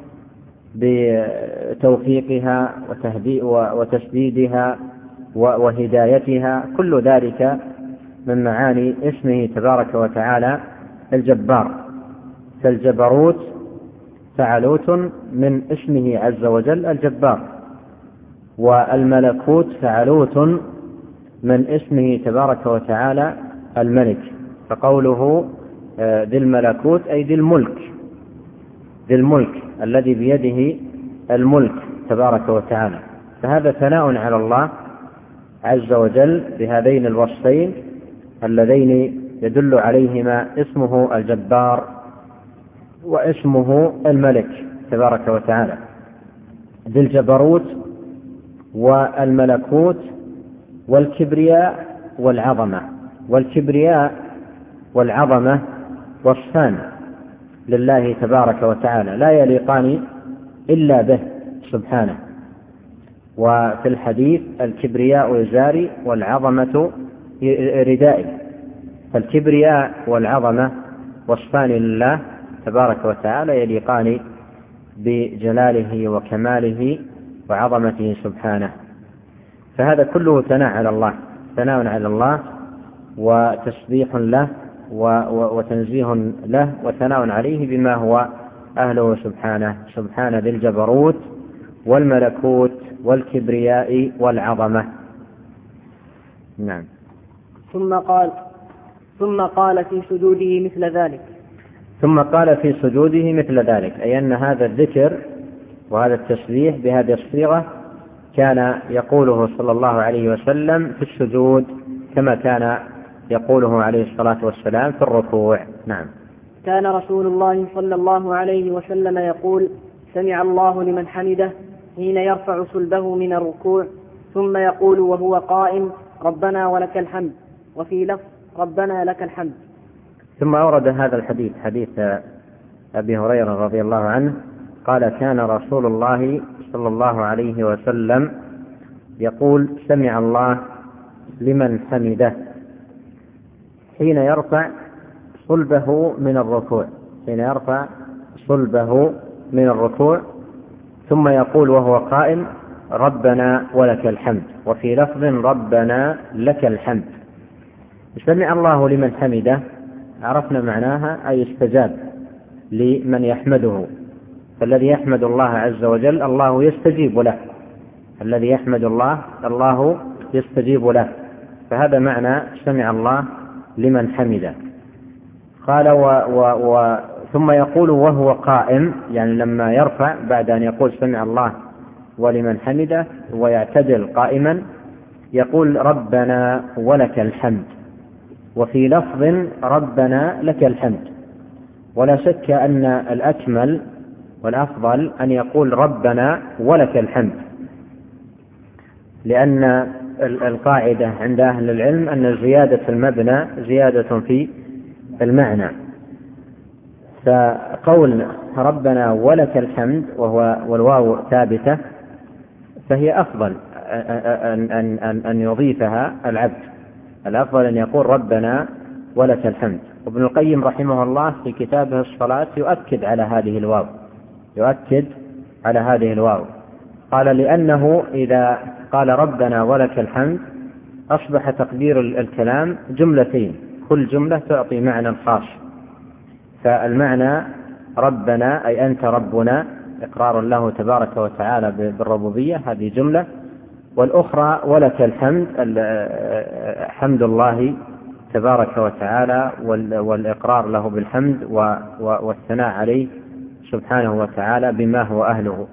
بتوفيقها وتسديدها وهدايتها. كل ذلك من معاني اسمه تبارك وتعالى الجبار. فالجبروت فعلوت من اسمه عز وجل الجبار، والملكوت فعلوت من اسمه تبارك وتعالى الملك. فقوله ذي الملكوت أي ذي الملك الذي بيده الملك تبارك وتعالى. فهذا ثناء على الله عز وجل بهذين الوصفين اللذين يدل عليهما اسمه الجبار واسمه الملك تبارك وتعالى. ذي الجبروت والملكوت والكبرياء والعظمة. والكبرياء والعظمة وصفان لله تبارك وتعالى لا يليقان إلا به سبحانه. وفي الحديث الكبرياء إزاري والعظمة ردائي. فالكبرياء والعظمة وصفان لله تبارك وتعالى يليقان بجلاله وكماله وعظمته سبحانه. فهذا كله ثناء على الله وتسبيح له وتنزيه له وثناء عليه بما هو أهله سبحانه. سبحان ذي الجبروت والملكوت والكبرياء والعظمة. نعم. ثم قال في سجوده مثل ذلك. أي أن هذا الذكر وهذا التسبيح بهذه الصيغة كان يقوله صلى الله عليه وسلم في السجود كما كان يقوله عليه الصلاة والسلام في الركوع. نعم. كان رسول الله صلى الله عليه وسلم يقول سمع الله لمن حمده حين يرفع صلبه من الركوع، ثم يقول وهو قائم ربنا ولك الحمد، وفي لفظ ربنا لك الحمد. ثم أورد هذا الحديث حديث أبي هريرة رضي الله عنه قال كان رسول الله صلى الله عليه وسلم يقول سمع الله لمن حمده حين يرفع صلبه من الركوع، ثم يقول وهو قائم ربنا ولك الحمد، وفي لفظ ربنا لك الحمد. سمع الله لمن حمده عرفنا معناها أي استجاب لمن يحمده. فالذي يحمد الله عز وجل الله يستجيب له، الذي يحمد الله يستجيب له. فهذا معنى سمع الله لمن حمده. قال ثم يقول وهو قائم، يعني لما يرفع بعد أن يقول سمع الله ولمن حمده ويعتدل قائما يقول ربنا ولك الحمد، وفي لفظ ربنا لك الحمد. ولا شك أن الأكمل والأفضل أن يقول ربنا ولك الحمد، لأن القاعدة عند أهل العلم أن زيادة المبنى زيادة في المعنى، فقول ربنا ولك الحمد والواو ثابتة فهي أفضل أن يضيفها العبد، الأفضل أن يقول ربنا ولك الحمد. وابن القيم رحمه الله في كتابه الصلاة يؤكد على هذه الواو، قال لأنه إذا قال ربنا ولك الحمد أصبح تقدير الكلام جملتين، كل جملة تعطي معنى خاص، فالمعنى ربنا أي أنت ربنا إقرار له تبارك وتعالى بالربوبية، هذه جملة، والأخرى ولك الحمد حمد الله تبارك وتعالى والإقرار له بالحمد والثناء عليه سبحانه وتعالى بما هو أهله.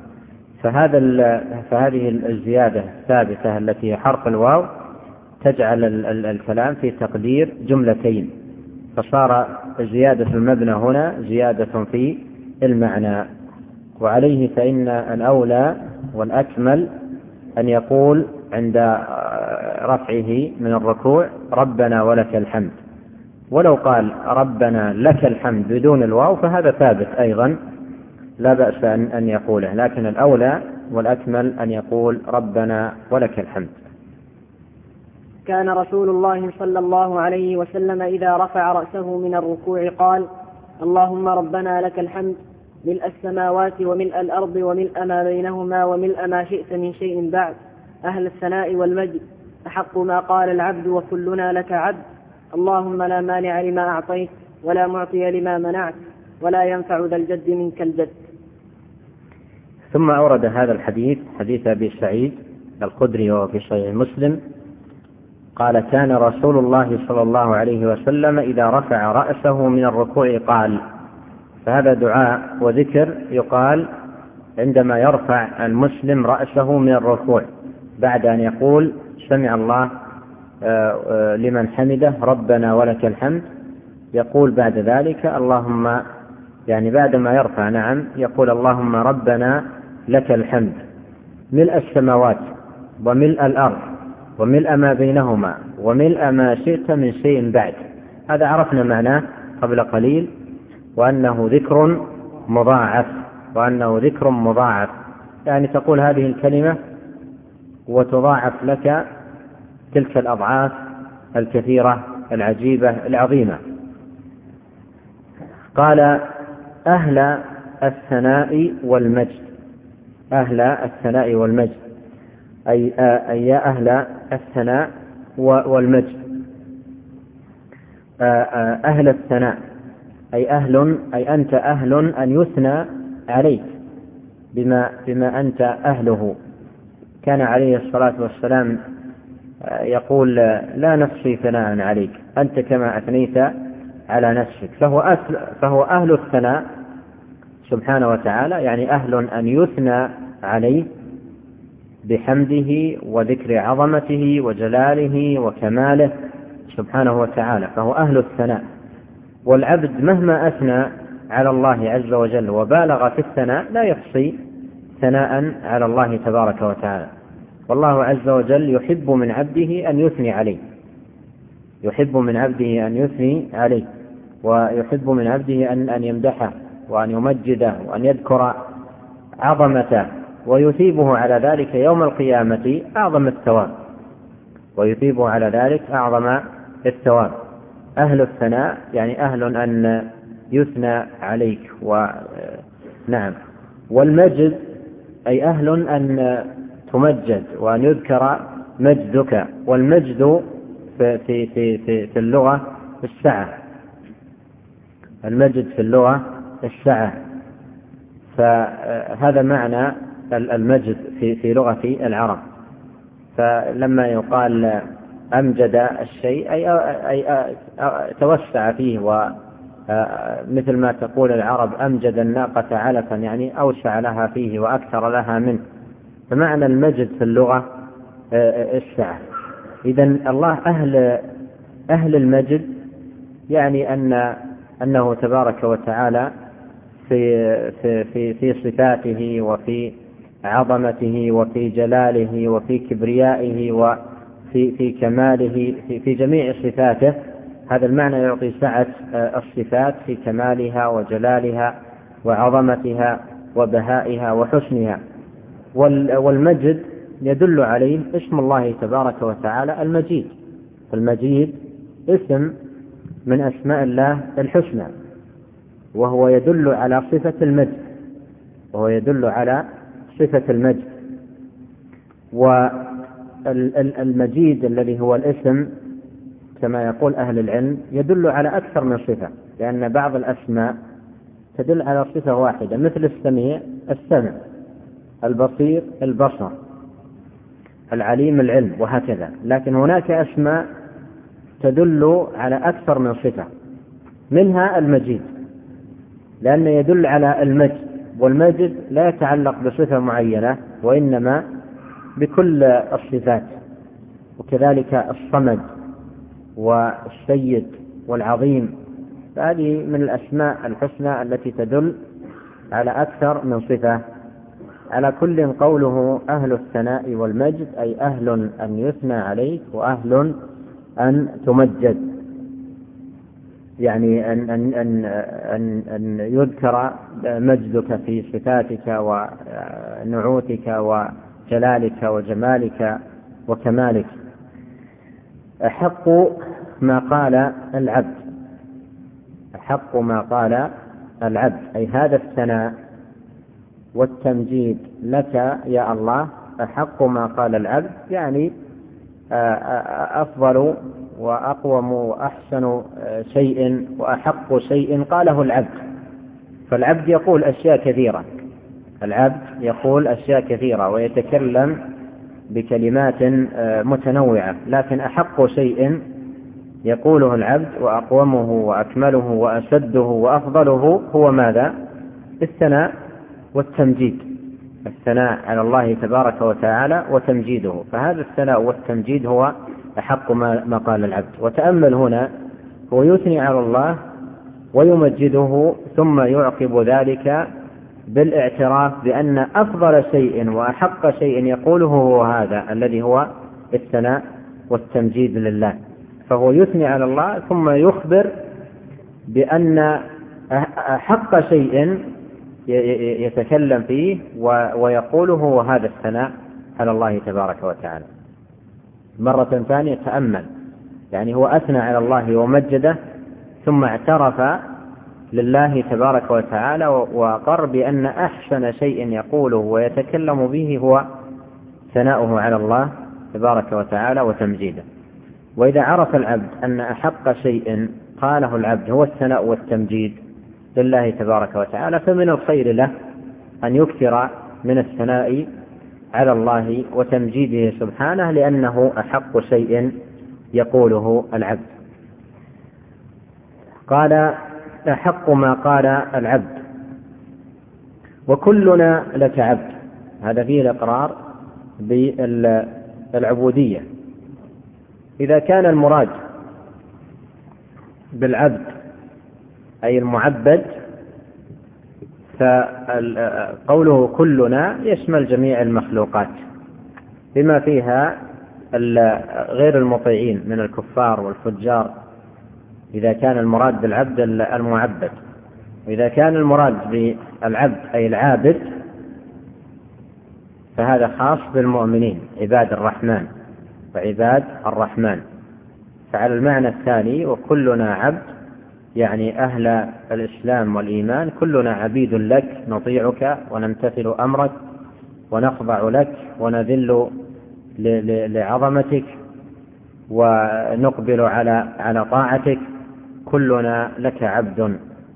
فهذه الزيادة الثابتة التي هي حرف الواو تجعل الكلام في تقدير جملتين، فصار زيادة المبنى هنا زيادة في المعنى. وعليه فإن الأولى والأكمل أن يقول عند رفعه من الركوع ربنا ولك الحمد، ولو قال ربنا لك الحمد بدون الواو فهذا ثابت أيضا لا بأس أن يقوله، لكن الأولى والأكمل أن يقول ربنا ولك الحمد. كان رسول الله صلى الله عليه وسلم إذا رفع رأسه من الركوع قال اللهم ربنا لك الحمد ملء السماوات وملء الأرض وملء ما بينهما وملء ما شئت من شيء بعد، أهل الثناء والمجد، أحق ما قال العبد وكلنا لك عبد، اللهم لا مانع لما أعطيت ولا معطي لما منعت ولا ينفع ذا الجد منك الجد. ثم أورد هذا الحديث حديث أبي سعيد الخدري وفي صحيح مسلم قال كان رسول الله صلى الله عليه وسلم إذا رفع رأسه من الركوع قال، فهذا دعاء وذكر يقال عندما يرفع المسلم رأسه من الركوع بعد أن يقول سمع الله لمن حمده ربنا ولك الحمد، يقول بعد ذلك اللهم، يعني بعد ما يرفع نعم يقول اللهم ربنا لك الحمد ملء السماوات وملء الأرض وملء ما بينهما وملء ما شئت من شيء بعد. هذا عرفنا معناه قبل قليل، وأنه ذكر مضاعف، يعني تقول هذه الكلمة وتضاعف لك تلك الأضعاف الكثيرة العجيبة العظيمة. قال أهل الثناء والمجد، أهل الثناء والمجد أي يا أهل الثناء والمجد. أهل الثناء أي أنت أهل أن يثنى عليك بما أنت أهله. كان عليه الصلاة والسلام يقول لا نحصي ثناء عليك أنت كما أثنيت على نفسك، فهو أهل الثناء سبحانه وتعالى، يعني أهل أن يثنى عليه بحمده وذكر عظمته وجلاله وكماله سبحانه وتعالى، فهو أهل الثناء. والعبد مهما أثنى على الله عز وجل وبالغ في الثناء لا يحصي ثناء على الله تبارك وتعالى، والله عز وجل يحب من عبده أن يثني عليه، ويحب من عبده أن يمدحه وأن يمجده وأن يذكر عظمته، ويثيبه على ذلك يوم القيامة أعظم الثواب. أهل الثناء يعني أهل أن يثنى عليك نعم. والمجد أي أهل أن تمجد وأن يذكر مجدك، والمجد في اللغة السعة، المجد في اللغة السعة، فهذا معنى المجد في لغة العرب. فلما يقال أمجد الشيء أي توسع فيه، ومثل ما تقول العرب أمجد الناقة علفا، يعني أوسع لها فيه وأكثر لها منه. فمعنى المجد في اللغة السعة. إذن الله أهل المجد، يعني أنه تبارك وتعالى في صفاته وفي عظمته وفي جلاله وفي كبريائه وفي كماله في جميع صفاته. هذا المعنى يعطي سعة الصفات في كمالها وجلالها وعظمتها وبهائها وحسنها. والمجد يدل عليه اسم الله تبارك وتعالى المجيد. المجيد اسم من أسماء الله الحسنى، وهو يدل على صفة المجد. والمجيد الذي هو الاسم كما يقول أهل العلم يدل على أكثر من صفة، لأن بعض الأسماء تدل على صفة واحدة، مثل السميع السمع، البصير البصر، العليم العلم، وهكذا. لكن هناك أسماء تدل على أكثر من صفة، منها المجيد، لأنه يدل على المجد، والمجد لا يتعلق بصفة معينة وإنما بكل الصفات. وكذلك الصمد والسيد والعظيم، هذه من الأسماء الحسنى التي تدل على أكثر من صفة. على كل قوله أهل الثناء والمجد أي أهل أن يثنى عليك وأهل أن تمجد، يعني أن يذكر مجدك في صفاتك ونعوتك وجلالك وجمالك وكمالك. أحق ما قال العبد أي هذا الثناء والتمجيد لك يا الله أحق ما قال العبد، يعني أفضل وأقوم وأحسن شيء وأحق شيء قاله العبد. فالعبد يقول أشياء كثيرة ويتكلم بكلمات متنوعة، لكن أحق شيء يقوله العبد وأقومه وأكمله وأسده وأفضله هو ماذا؟ الثناء والتمجيد، الثناء على الله تبارك وتعالى وتمجيده. فهذا الثناء والتمجيد هو أحق ما قال العبد. وتأمل هنا، هو يثني على الله ويمجده، ثم يعقب ذلك بالاعتراف بأن أفضل شيء وأحق شيء يقوله هو هذا الذي هو الثناء والتمجيد لله. فهو يثني على الله ثم يخبر بأن أحق شيء يتكلم فيه ويقوله هو هذا الثناء على الله تبارك وتعالى. مرة ثانية تأمل، يعني هو أثنى على الله ومجده، ثم اعترف لله تبارك وتعالى وقر بأن أحسن شيء يقوله ويتكلم به هو ثناؤه على الله تبارك وتعالى وتمجيده. وإذا عرف العبد أن أحق شيء قاله العبد هو الثناء والتمجيد لله تبارك وتعالى، فمن الخير له أن يكثر من الثناء على الله وتمجيده سبحانه، لأنه أحق شيء يقوله العبد. قال أحق ما قال العبد وكلنا لك عبد. هذا فيه الإقرار بالعبودية. إذا كان المراد بالعبد أي المعبد، فقوله كلنا يشمل جميع المخلوقات بما فيها غير المطيعين من الكفار والفجار، إذا كان المراد بالعبد المعبد. وإذا كان المراد بالعبد أي العابد، فهذا خاص بالمؤمنين عباد الرحمن وعباد الرحمن. فعلى المعنى الثاني وكلنا عبد، يعني أهل الإسلام والإيمان كلنا عبيد لك، نطيعك ونمتثل أمرك ونخضع لك ونذل لعظمتك ونقبل على طاعتك، كلنا لك عبد.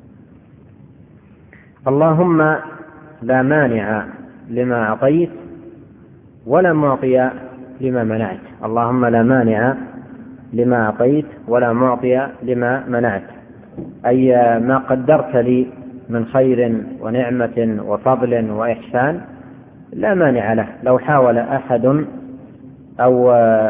اللهم لا مانع لما أعطيت ولا معطي لما منعت. اللهم لا مانع لما أعطيت ولا معطي لما منعت، أي ما قدرت لي من خير ونعمة وفضل وإحسان لا مانع له. لو حاول أحد أو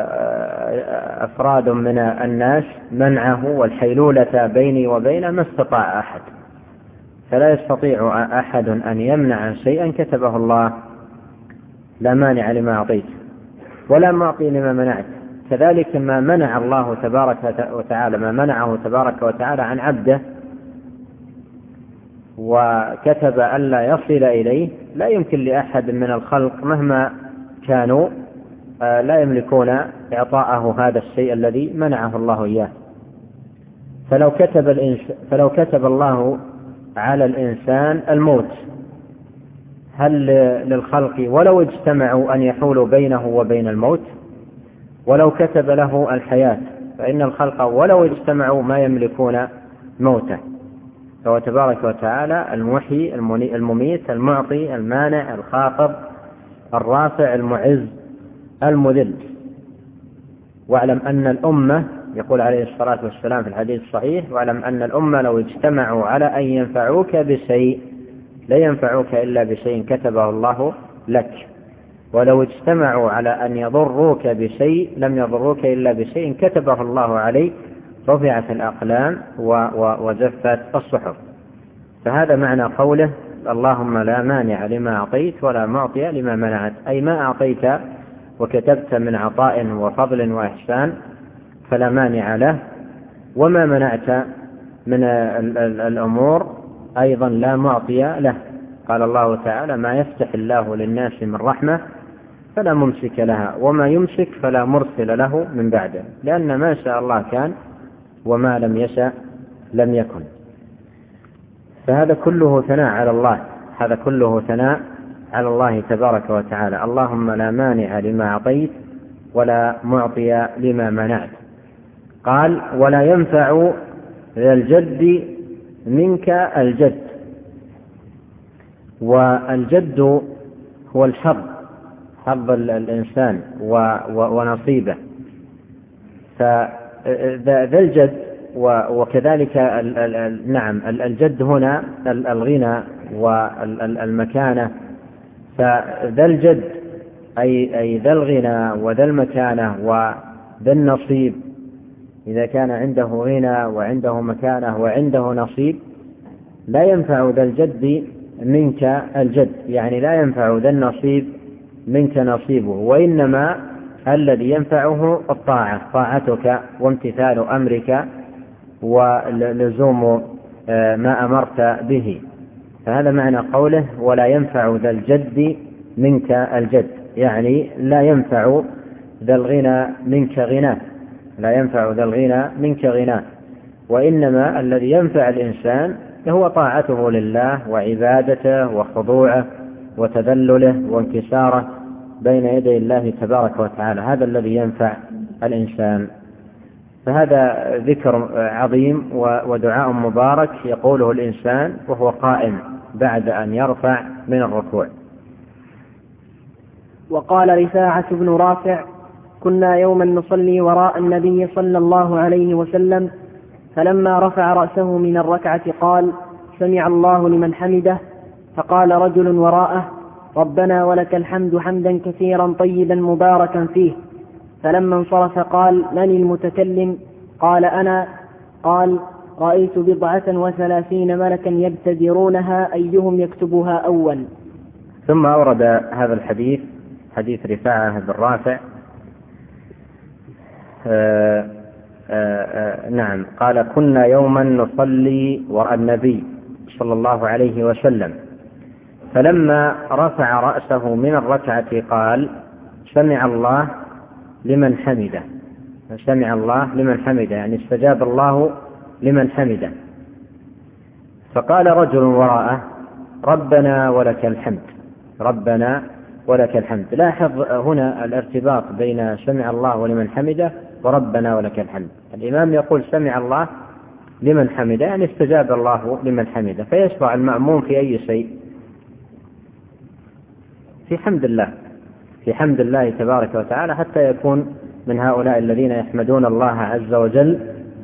أفراد من الناس منعه والحيلولة بيني وبينه ما استطاع أحد، فلا يستطيع أحد أن يمنع شيئا كتبه الله. لا مانع لما أعطيت ولا معطي لما منعت. كذلك ما منع الله تبارك وتعالى، ما منعه تبارك وتعالى عن عبده وكتب ألا يصل إليه، لا يمكن لأحد من الخلق مهما كانوا لا يملكون إعطاءه هذا الشيء الذي منعه الله إياه. فلو كتب الله على الإنسان الموت، هل للخلق ولو اجتمعوا أن يحولوا بينه وبين الموت؟ ولو كتب له الحياة فإن الخلق ولو اجتمعوا ما يملكون موته. فهو تبارك وتعالى المحيي المميت المعطي المانع الخافض الرافع المعز المذل. واعلم أن الأمة، يقول عليه الصلاة والسلام في الحديث الصحيح: واعلم أن الأمة لو اجتمعوا على أن ينفعوك بشيء لا ينفعوك إلا بشيء كتبه الله لك، ولو اجتمعوا على أن يضروك بشيء لم يضروك إلا بشيء كتبه الله عليك، رفعت الأقلام وجفت الصحف. فهذا معنى قوله: اللهم لا مانع لما أعطيت ولا معطي لما منعت، أي ما أعطيت وكتبت من عطاء وفضل وإحسان فلا مانع له، وما منعت من الأمور أيضا لا معطي له. قال الله تعالى: ما يفتح الله للناس من رحمة فلا ممسك لها وما يمسك فلا مرسل له من بعده، لأن ما شاء الله كان وما لم يشأ لم يكن. فهذا كله ثناء على الله، هذا كله ثناء على الله تبارك وتعالى. اللهم لا مانع لما أعطيت ولا معطي لما منعت. قال: ولا ينفع ذا الجد منك الجد. والجد هو الحظ، حظ الإنسان ونصيبه. فذا الجد وكذلك نعم الجد هنا الغنى والمكانة. فذا الجد أي ذا الغنى وذا المكانة وذا النصيب، إذا كان عنده غنى وعنده مكانة وعنده نصيب لا ينفع ذا الجد منك الجد، يعني لا ينفع ذا النصيب منك نصيبه، وإنما الذي ينفعه الطاعة، طاعتك وامتثال أمرك ولزوم ما أمرت به. فهذا معنى قوله: ولا ينفع ذا الجد منك الجد، يعني لا ينفع ذا الغنى منك غناه، لا ينفع ذا الغنى منك غناه، وإنما الذي ينفع الإنسان هو طاعته لله وعبادته وخضوعه وتذلله وانكساره بين يدي الله تبارك وتعالى، هذا الذي ينفع الإنسان. فهذا ذكر عظيم ودعاء مبارك يقوله الإنسان وهو قائم بعد أن يرفع من الركوع. وقال رفاعة بن رافع: كنا يوما نصلي وراء النبي صلى الله عليه وسلم، فلما رفع رأسه من الركعة قال: سمع الله لمن حمده. فقال رجل وراءه: ربنا ولك الحمد حمدا كثيرا طيبا مباركا فيه. فلما انصرف قال: من المتكلم؟ قال: أنا. قال: رأيت 37 ملكا يبتدرونها أيهم يكتبها أول. ثم أورد هذا الحديث، حديث رفاعة بن رافع، نعم، قال: كنا يوما نصلي وراء النبي صلى الله عليه وسلم، فلما رفع رأسه من الركعة قال: سمع الله لمن حمده. سمع الله لمن حمده، يعني استجاب الله لمن حمده. فقال رجل وراءه: ربنا ولك الحمد، ربنا ولك الحمد. لاحظ هنا الارتباط بين سمع الله ولمن حمده وربنا ولك الحمد. الإمام يقول سمع الله لمن حمده، يعني استجاب الله لمن حمده، فيشرع المأموم في أي شيء؟ في حمد الله، في حمد الله تبارك وتعالى، حتى يكون من هؤلاء الذين يحمدون الله عز وجل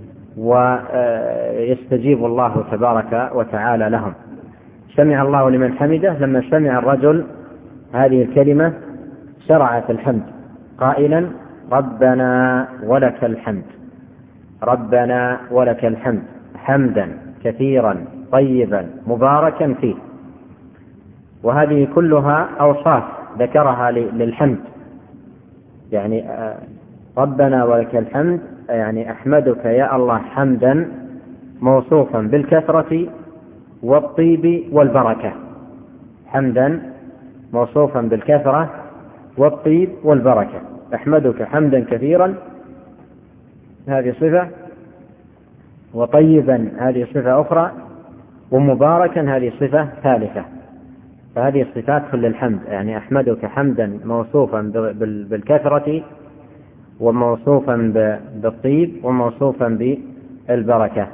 ويستجيب الله تبارك وتعالى لهم. سمع الله لمن حمده، لما سمع الرجل هذه الكلمة شرع في الحمد قائلا ربنا ولك الحمد، ربنا ولك الحمد حمدا كثيرا طيبا مباركا فيه. وهذه كلها أوصاف ذكرها للحمد، يعني ربنا ولك الحمد يعني أحمدك يا الله حمدا موصوفا بالكثرة والطيب والبركة، حمدا موصوفا بالكثرة والطيب والبركة. أحمدك حمدا كثيرا هذه صفة، وطيبا هذه صفة أخرى، ومباركا هذه صفة ثالثة. فهذه الصفات كل الحمد، يعني أحمدك حمدا موصوفا بالكثرة وموصوفا بالطيب وموصوفا بالبركة.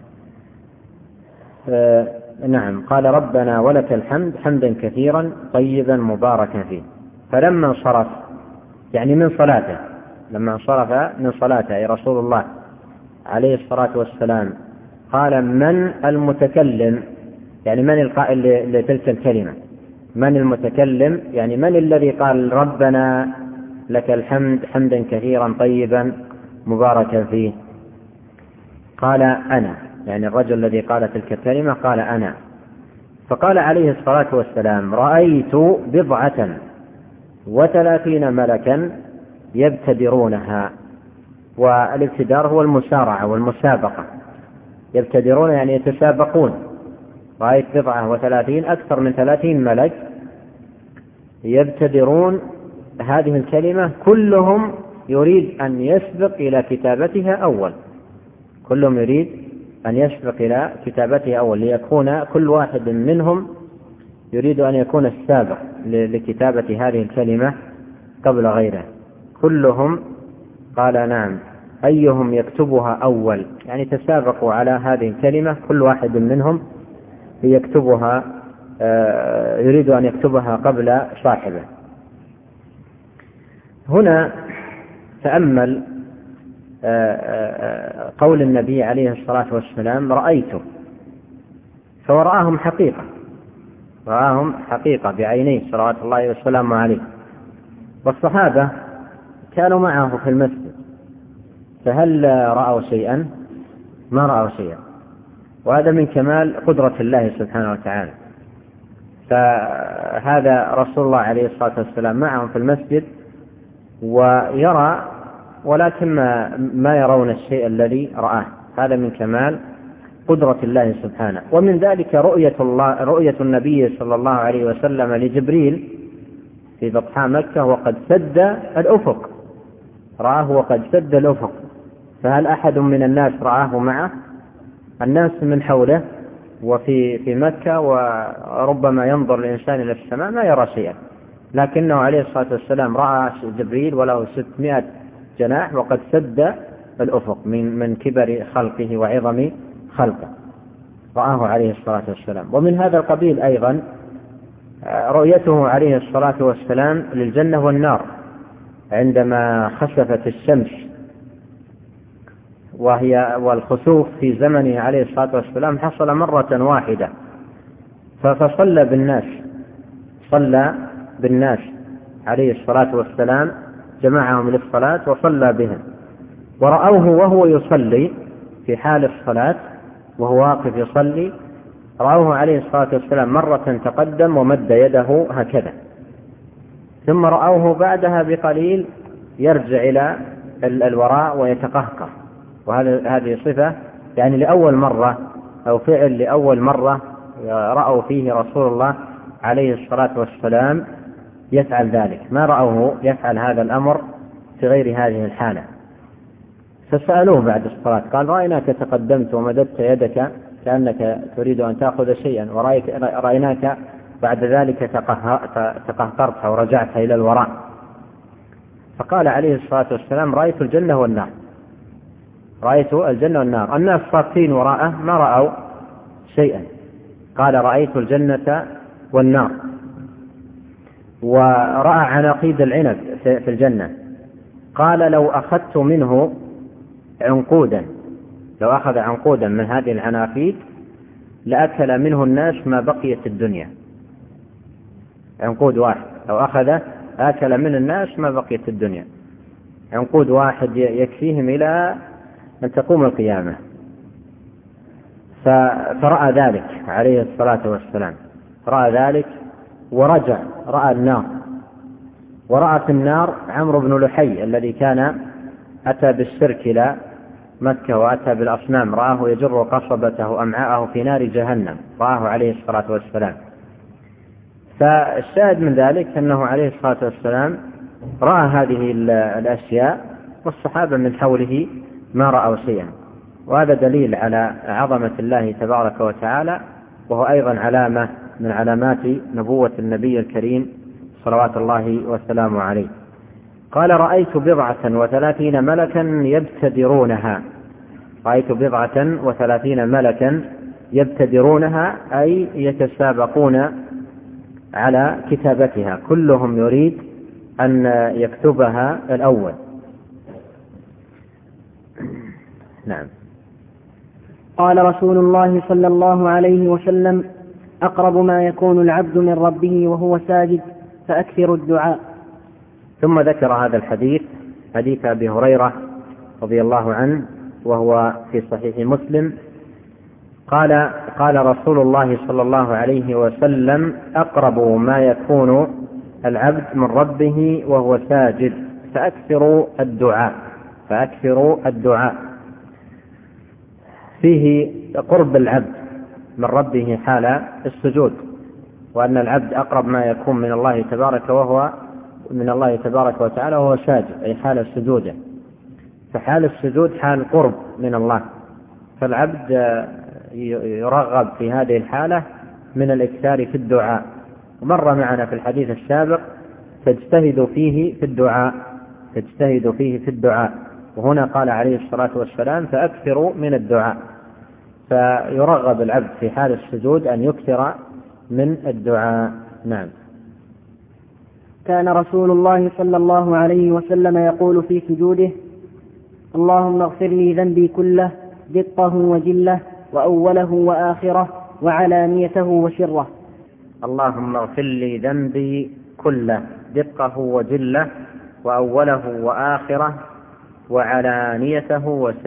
نعم، قال ربنا ولك الحمد حمدا كثيرا طيبا مباركا فيه. فلما انصرف يعني من صلاته، لما انصرف من صلاته أي رسول الله عليه الصلاة والسلام قال من المتكلم، يعني من القائل لتلك الكلمة، من المتكلم يعني من الذي قال ربنا لك الحمد حمدا كثيرا طيبا مباركا فيه؟ قال أنا، يعني الرجل الذي قال تلك الكلمة قال أنا. فقال عليه الصلاة والسلام رأيت 37 ملكا يبتدرونها، والابتدار هو المسارعة والمسابقة، يبتدرون يعني يتسابقون. رأيت 37 أكثر من 30 ملك يبتدرون هذه الكلمة، كلهم يريد أن يسبق إلى كتابتها أول، كلهم يريد أن يسبق إلى كتابتها أول، ليكون كل واحد منهم يريد أن يكون السابق لكتابة هذه الكلمة قبل غيره. كلهم قال نعم أيهم يكتبها أول، يعني تسابقوا على هذه الكلمة، كل واحد منهم يكتبها يريد أن يكتبها قبل صاحبه. هنا تأمل قول النبي عليه الصلاة والسلام رأيته، فورآهم حقيقة، رآهم حقيقة بعينيه صلوات الله وسلامه عليه. والصحابة كانوا معه في المسجد، فهل رأوا شيئا؟ ما رأوا شيئا، وهذا من كمال قدرة الله سبحانه وتعالى. فهذا رسول الله عليه الصلاة والسلام معهم في المسجد ويرى، ولكن ما يرون الشيء الذي رآه، هذا من كمال قدرة الله سبحانه. ومن ذلك رؤية النبي صلى الله عليه وسلم لجبريل في بطحاء مكة وقد سد الأفق، رآه وقد سد الأفق. فهل أحد من الناس رآه معه؟ الناس من حوله وفي مكة، وربما ينظر الإنسان إلى السماء ما يرى شيئا، لكنه عليه الصلاة والسلام رأى جبريل وله 600 جناح وقد سد الأفق من كبر خلقه وعظم خلقه، رآه عليه الصلاة والسلام. ومن هذا القبيل أيضا رؤيته عليه الصلاة والسلام للجنة والنار عندما خسفت الشمس، والخسوف في زمنه عليه الصلاة والسلام حصل مرة واحدة، فصلى بالناس عليه الصلاة والسلام، جمعهم للصلاة وصلى بهم، ورأوه وهو يصلي في حال الصلاة وهو واقف يصلي، رأوه عليه الصلاة والسلام مرة تقدم ومد يده هكذا، ثم رأوه بعدها بقليل يرجع إلى الوراء ويتقهقر. وهذه صفة يعني لأول مرة أو فعل لأول مرة رأوا فيه رسول الله عليه الصلاة والسلام يفعل ذلك، ما رأوه يفعل هذا الأمر في غير هذه الحالة. فسألوه بعد الصلاة قال رأيناك تقدمت ومددت يدك كأنك تريد أن تأخذ شيئا، ورأيناك بعد ذلك تقهقرت ورجعت إلى الوراء. فقال عليه الصلاة والسلام رأيت الجنة والنار، رأيت الجنة والنار. الناس صافين وراءه ما رأوا شيئا، قال رأيت الجنة والنار، ورأى عناقيد العنب في الجنة، قال لو أخذت منه عنقودا، لو أخذ عنقودا من هذه العناقيد لأكل منه الناس ما بقيت الدنيا. عنقود واحد لو أخذ أكل من الناس ما بقيت الدنيا. عنقود واحد يكفيهم إلى أن تقوم القيامة. فرأى ذلك عليه الصلاة والسلام، رأى ذلك ورجع، رأى النار، ورأى في النار عمرو بن لحي الذي كان أتى بالشرك إلى مكة وأتى بالأصنام، رآه يجر قصبته أمعاءه في نار جهنم، رآه عليه الصلاة والسلام. فالشاهد من ذلك أنه عليه الصلاة والسلام رأى هذه الأشياء والصحابة من حوله ما رأوا شيئا، وهذا دليل على عظمة الله تبارك وتعالى، وهو أيضا علامة من علامات نبوة النبي الكريم صلوات الله وسلامه عليه. قال رأيت 37 ملكا يبتدرونها، رأيت 37 ملكا يبتدرونها أي يتسابقون على كتابتها، كلهم يريد أن يكتبها الأول. نعم. قال رسول الله صلى الله عليه وسلم: أقرب ما يكون العبد من ربه وهو ساجد فأكثر الدعاء. ثم ذكر هذا الحديث، حديث أبي هريرة رضي الله عنه وهو في صحيح مسلم، قال رسول الله صلى الله عليه وسلم: أقرب ما يكون العبد من ربه وهو ساجد فأكثروا الدعاء، فأكثروا الدعاء. فيه قرب العبد من ربه حال السجود، وأن العبد أقرب ما يكون من الله تبارك وتعالى وهو ساجد، أي حال سجوده. فحال السجود حال قرب من الله، فالعبد يرغب في هذه الحالة من الإكثار في الدعاء. مر معنا في الحديث السابق: تجتهد فيه في الدعاء، وهنا قال عليه الصلاة والسلام: فأكثروا من الدعاء. فيرغب العبد في حال السجود أن يكثر من الدعاء. نعم. كان رسول الله صلى الله عليه وسلم يقول في سجوده: اللهم اغفر لي ذنبي كله دقه وجله وأوله وآخره وعلانيته وسره. اللهم اغفر لي ذنبي كله دقه وجله وأوله وآخره وعلانيته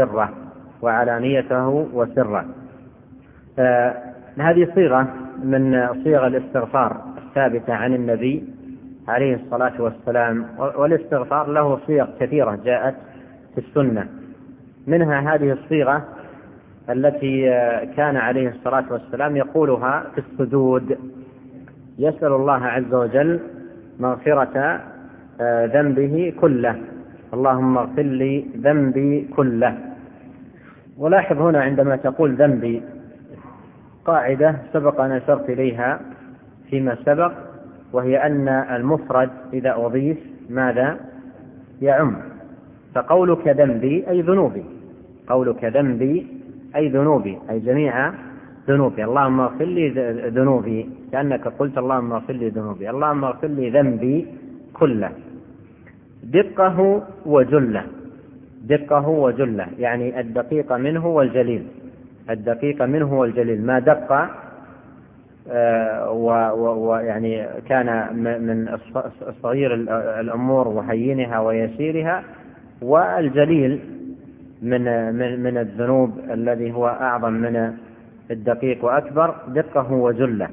وسره. هذه صيغة من صيغ الاستغفار الثابتة عن النبي عليه الصلاة والسلام، والاستغفار له صيغ كثيرة جاءت في السنة، منها هذه الصيغة التي كان عليه الصلاة والسلام يقولها في السجود، يسأل الله عز وجل مغفرة ذنبه كله. اللهم اغفر لي ذنبي كله. ولاحظ هنا عندما تقول ذنبي قاعدة سبق أن أشرت إليها فيما سبق، وهي أن المفرد إذا أضيف ماذا يعم؟ فقولك ذنبي أي ذنوبي، قولك ذنبي أي ذنوبي، أي جميع ذنوبي. اللهم اغفر لي ذنوبي، كأنك قلت اللهم اغفر لي ذنوبي. اللهم اغفر لي ذنبي كله دقه وجله، يعني الدقيق منه والجليل، ما دق ويعني كان من صغير الأمور وهينها ويسيرها، والجليل من الذنوب الذي هو أعظم من الدقيق وأكبر، دقه وجله.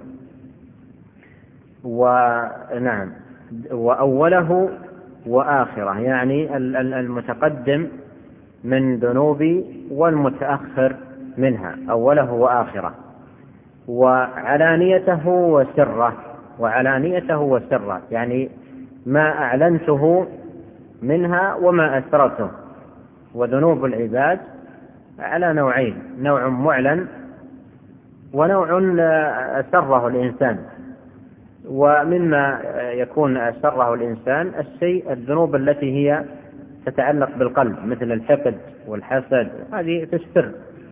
ونعم. وأوله وآخرة، يعني المتقدم من ذنوبي والمتأخر منها، أوله وآخرة. وعلانيته وسره، يعني ما أعلنته منها وما أسررته. وذنوب العباد على نوعين: نوع معلن ونوع أسره الإنسان. ومما يكون أسره الإنسان الذنوب التي هي تتعلق بالقلب، مثل الحقد والحسد، هذه في السر.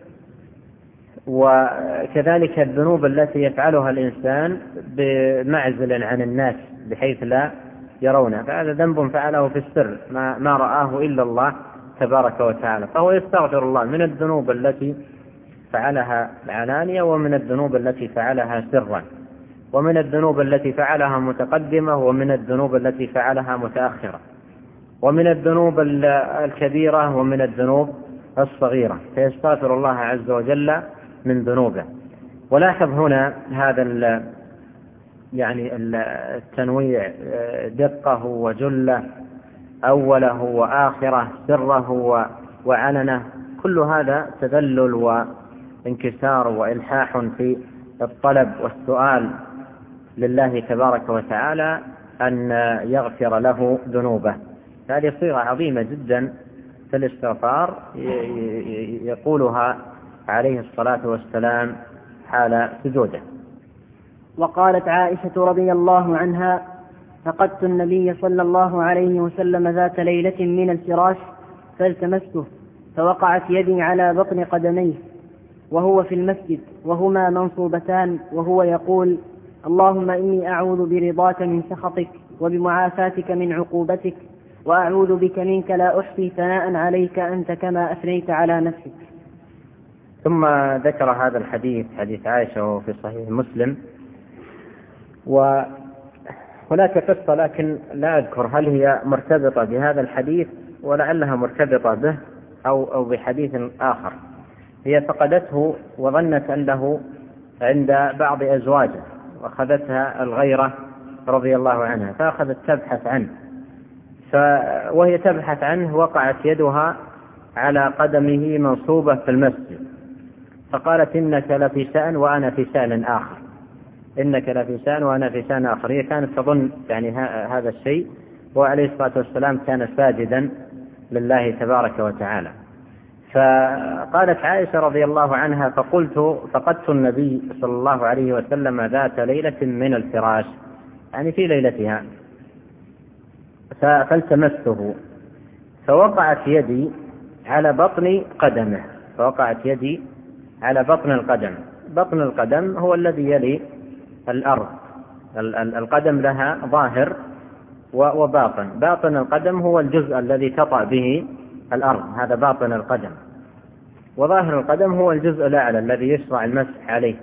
وكذلك الذنوب التي يفعلها الإنسان بمعزل عن الناس بحيث لا يرونه، فهذا ذنب فعله في السر ما رآه إلا الله تبارك وتعالى، فهو يستغفر الله من الذنوب التي فعلها العلانية، ومن الذنوب التي فعلها سرا، ومن الذنوب التي فعلها متقدمة، ومن الذنوب التي فعلها متأخرة، ومن الذنوب الكبيرة، ومن الذنوب الصغيرة، فيستغفر الله عز وجل من ذنوبه. ولاحظ هنا هذا يعني التنويع، دقه وجله، أوله وآخره، سره وعلنه، كل هذا تذلل وانكسار وإلحاح في الطلب والسؤال لله تبارك وتعالى أن يغفر له ذنوبه. هذه صيغة عظيمة جدا في الاستغفار يقولها عليه الصلاة والسلام حال سجوده. وقالت عائشة رضي الله عنها: فقدت النبي صلى الله عليه وسلم ذات ليلة من الفراش فالتمسته، فوقعت يدي على بطن قدميه وهو في المسجد وهما منصوبتان، وهو يقول: اللهم إني أعوذ برضاك من سخطك وبمعافاتك من عقوبتك، وأعوذ بك منك لا أحصي ثناء عليك أنت كما أثنيت على نفسك. ثم ذكر هذا الحديث، حديث عائشة في صحيح مسلم. وهناك قصة لكن لا أذكر هل هي مرتبطة بهذا الحديث ولعلها مرتبطة به أو بحديث آخر. هي فقدته وظنت أنه عند بعض أزواجه، وأخذتها الغيرة رضي الله عنها، فأخذت تبحث عنه، وهي تبحث عنه وقعت يدها على قدمه منصوبة في المسجد، فقالت: إنك لفي شأن وأنا في شأن آخر، إنك لفي شأن وأنا في شأن آخر. هي كانت تظن يعني هذا الشيء، وعليه الصلاة والسلام كان ساجدا لله تبارك وتعالى. فقالت عائشة رضي الله عنها: فقدت النبي صلى الله عليه وسلم ذات ليلة من الفراش، يعني في ليلتها، فالتمسته فوقعت يدي على بطن قدمه، فوقعت يدي على بطن القدم. بطن القدم هو الذي يلي الأرض، القدم لها ظاهر وباطن. باطن القدم هو الجزء الذي تطأ به الأرض، هذا باطن القدم. وظاهر القدم هو الجزء الأعلى الذي يشرع المسح عليه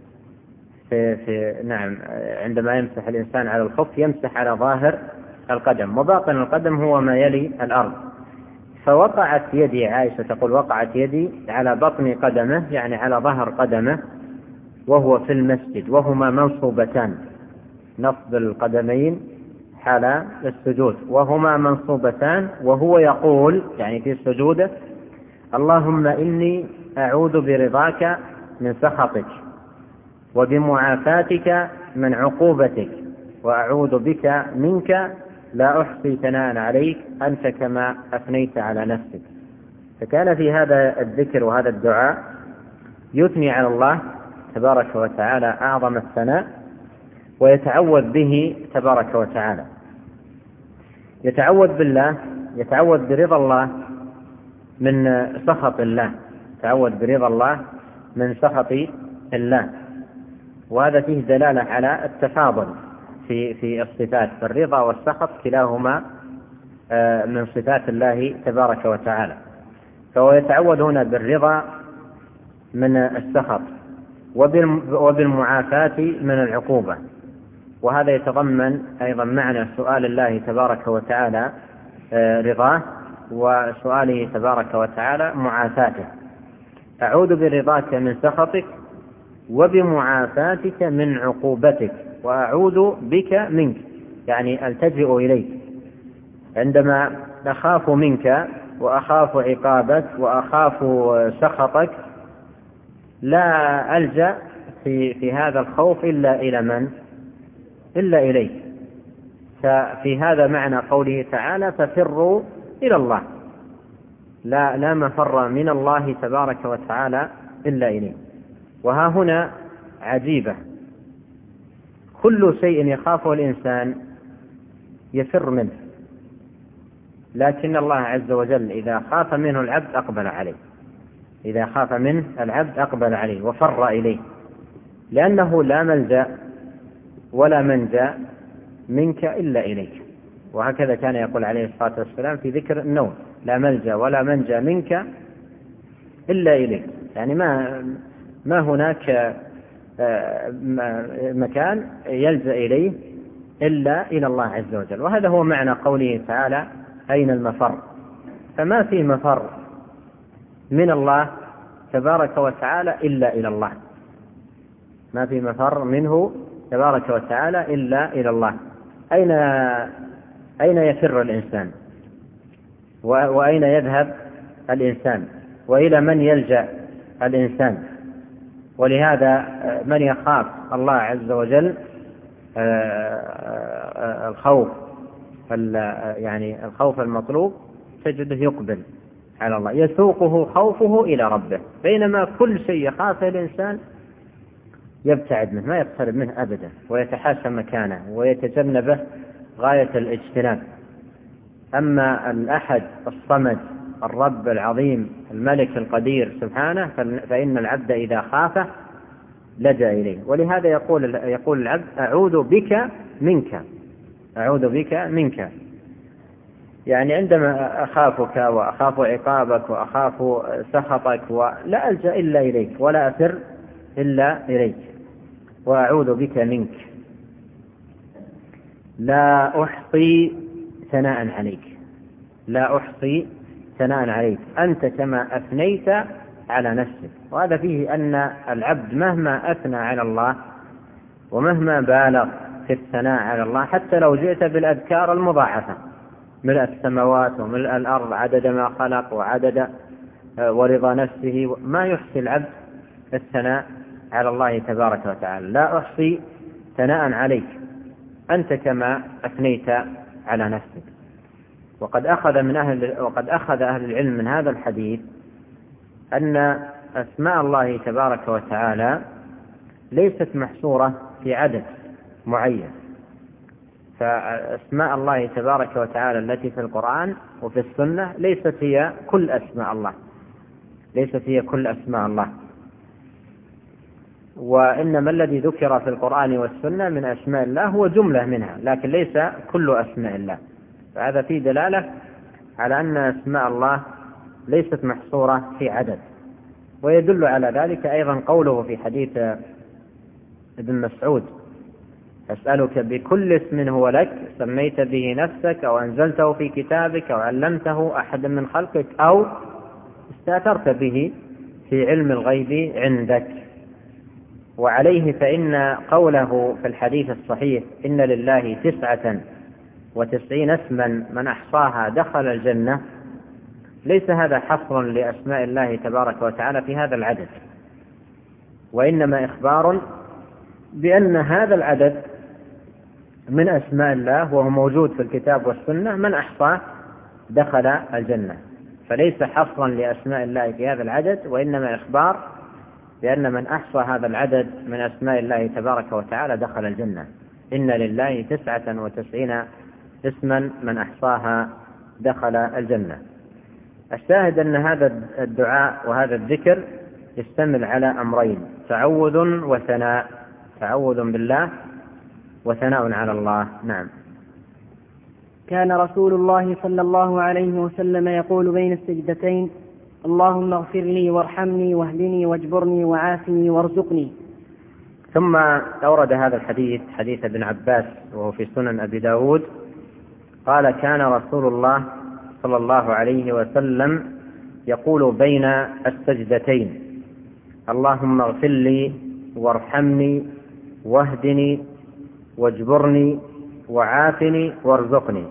نعم، عندما يمسح الإنسان على الخف يمسح على ظاهر القدم، وباطن القدم هو ما يلي الأرض. فوقعت يدي، عائشة تقول: وقعت يدي على بطن قدمه، يعني على ظهر قدمه، وهو في المسجد، وهما منصوبتان، نصب القدمين حال السجود، وهما منصوبتان، وهو يقول يعني في سجوده: اللهم إني أعوذ برضاك من سخطك وبمعافاتك من عقوبتك، وأعوذ بك منك لا أحصي ثناء عليك أنت كما أثنيت على نفسك. فكان في هذا الذكر وهذا الدعاء يثني على الله تبارك وتعالى أعظم الثناء، ويتعوذ به تبارك وتعالى، يتعوذ بالله، يتعوذ برضا الله من سخط الله، يتعوذ برضا الله من سخط الله. وهذا فيه دلالة على التفاضل في الصفات، فالرضا والسخط كلاهما من صفات الله تبارك وتعالى. فهو يتعوذ هنا بالرضا من السخط، وبالمعافاة من العقوبة. وهذا يتضمن أيضا معنى سؤال الله تبارك وتعالى رضاه، وسؤاله تبارك وتعالى معافاته. أعوذ برضاك من سخطك وبمعافاتك من عقوبتك، وأعوذ بك منك، يعني ألتجئ إليك عندما أخاف منك وأخاف عقابك وأخاف سخطك، لا ألجأ في هذا الخوف إلا إلى من؟ إلا إليك. ففي هذا معنى قوله تعالى: ففروا إلى الله، لا مفر من الله تبارك وتعالى إلا إليه. وها هنا عجيبة، كل شيء يخافه الإنسان يفر منه، لكن الله عز وجل إذا خاف منه العبد أقبل عليه، إذا خاف منه العبد أقبل عليه وفر إليه، لأنه لا ملجأ ولا منجا منك إلا إليك. وهكذا كان يقول عليه الصلاة والسلام في ذكر النوم: لا ملجأ ولا منجا منك إلا إليك. يعني ما هناك مكان يلجأ إليه إلا إلى الله عز وجل. وهذا هو معنى قوله تعالى: أين المفر؟ فما في مفر من الله تبارك وتعالى إلا إلى الله، ما في مفر منه تبارك وتعالى إلا إلى الله. أين يفر الإنسان؟ وأين يذهب الإنسان؟ وإلى من يلجأ الإنسان؟ ولهذا من يخاف الله عز وجل الخوف المطلوب تجده يقبل على الله، يسوقه خوفه إلى ربه، بينما كل شيء يخافه الإنسان يبتعد منه، ما يقترب منه أبدا، ويتحاشى مكانه ويتجنبه غاية الاجتناب. أما الأحد الصمد الرب العظيم الملك القدير سبحانه فإن العبد إذا خافه لجأ إليه. ولهذا يقول العبد: أعوذ بك منك، أعوذ بك منك. يعني عندما أخافك وأخاف عقابك وأخاف سخطك لا ألجأ إلا إليك ولا أفر إلا إليك، وأعوذ بك منك. لا أحصي ثناء عليك، لا أحصي ثناء عليك، أنت كما أثنيت على نفسك. وهذا فيه أن العبد مهما أثنى على الله ومهما بالغ في الثناء على الله، حتى لو جئت بالأذكار المضاعفة ملء السماوات وملء الأرض عدد ما خلق وعدد ورضا نفسه، ما يحصي العبد الثناء على الله تبارك وتعالى. لا أحصي ثناء عليك، أنت كما أثنيت على نفسك. وقد أخذ أهل العلم من هذا الحديث أن أسماء الله تبارك وتعالى ليست محصورة في عدد معين، فأسماء الله تبارك وتعالى التي في القرآن وفي السنة ليست هي كل أسماء الله، ليست هي كل أسماء الله، وإنما الذي ذكر في القرآن والسنة من أسماء الله هو جملة منها، لكن ليس كل أسماء الله. فهذا فيه دلالة على أن أسماء الله ليست محصورة في عدد. ويدل على ذلك أيضا قوله في حديث ابن مسعود: أسألك بكل اسم هو لك سميت به نفسك أو أنزلته في كتابك أو علمته أحد من خلقك أو استأثرت به في علم الغيب عندك. وعليه فإن قوله في الحديث الصحيح: إن لله 99 اسما من أحصاها دخل الجنة، ليس هذا حصر لأسماء الله تبارك وتعالى في هذا العدد، وإنما إخبار بأن هذا العدد من أسماء الله وهو موجود في الكتاب والسنة، من أحصاه دخل الجنة، فليس حصرا لأسماء الله في هذا العدد، وإنما إخبار بأن من أحصى هذا العدد من أسماء الله تبارك وتعالى دخل الجنة. إن لله 99 اسما من أحصاها دخل الجنة. الشاهد أن هذا الدعاء وهذا الذكر يشتمل على أمرين: تعوذ وثناء، تعوذ بالله وثناء على الله. نعم. كان رسول الله صلى الله عليه وسلم يقول بين السجدتين: اللهم اغفر لي وارحمني واهدني واجبرني وعافني وارزقني. ثم أورد هذا الحديث حديث ابن عباس وهو في سنن أبي داود قال: كان رسول الله صلى الله عليه وسلم يقول بين السجدتين: اللهم اغفر لي وارحمني واهدني واجبرني وعافني وارزقني،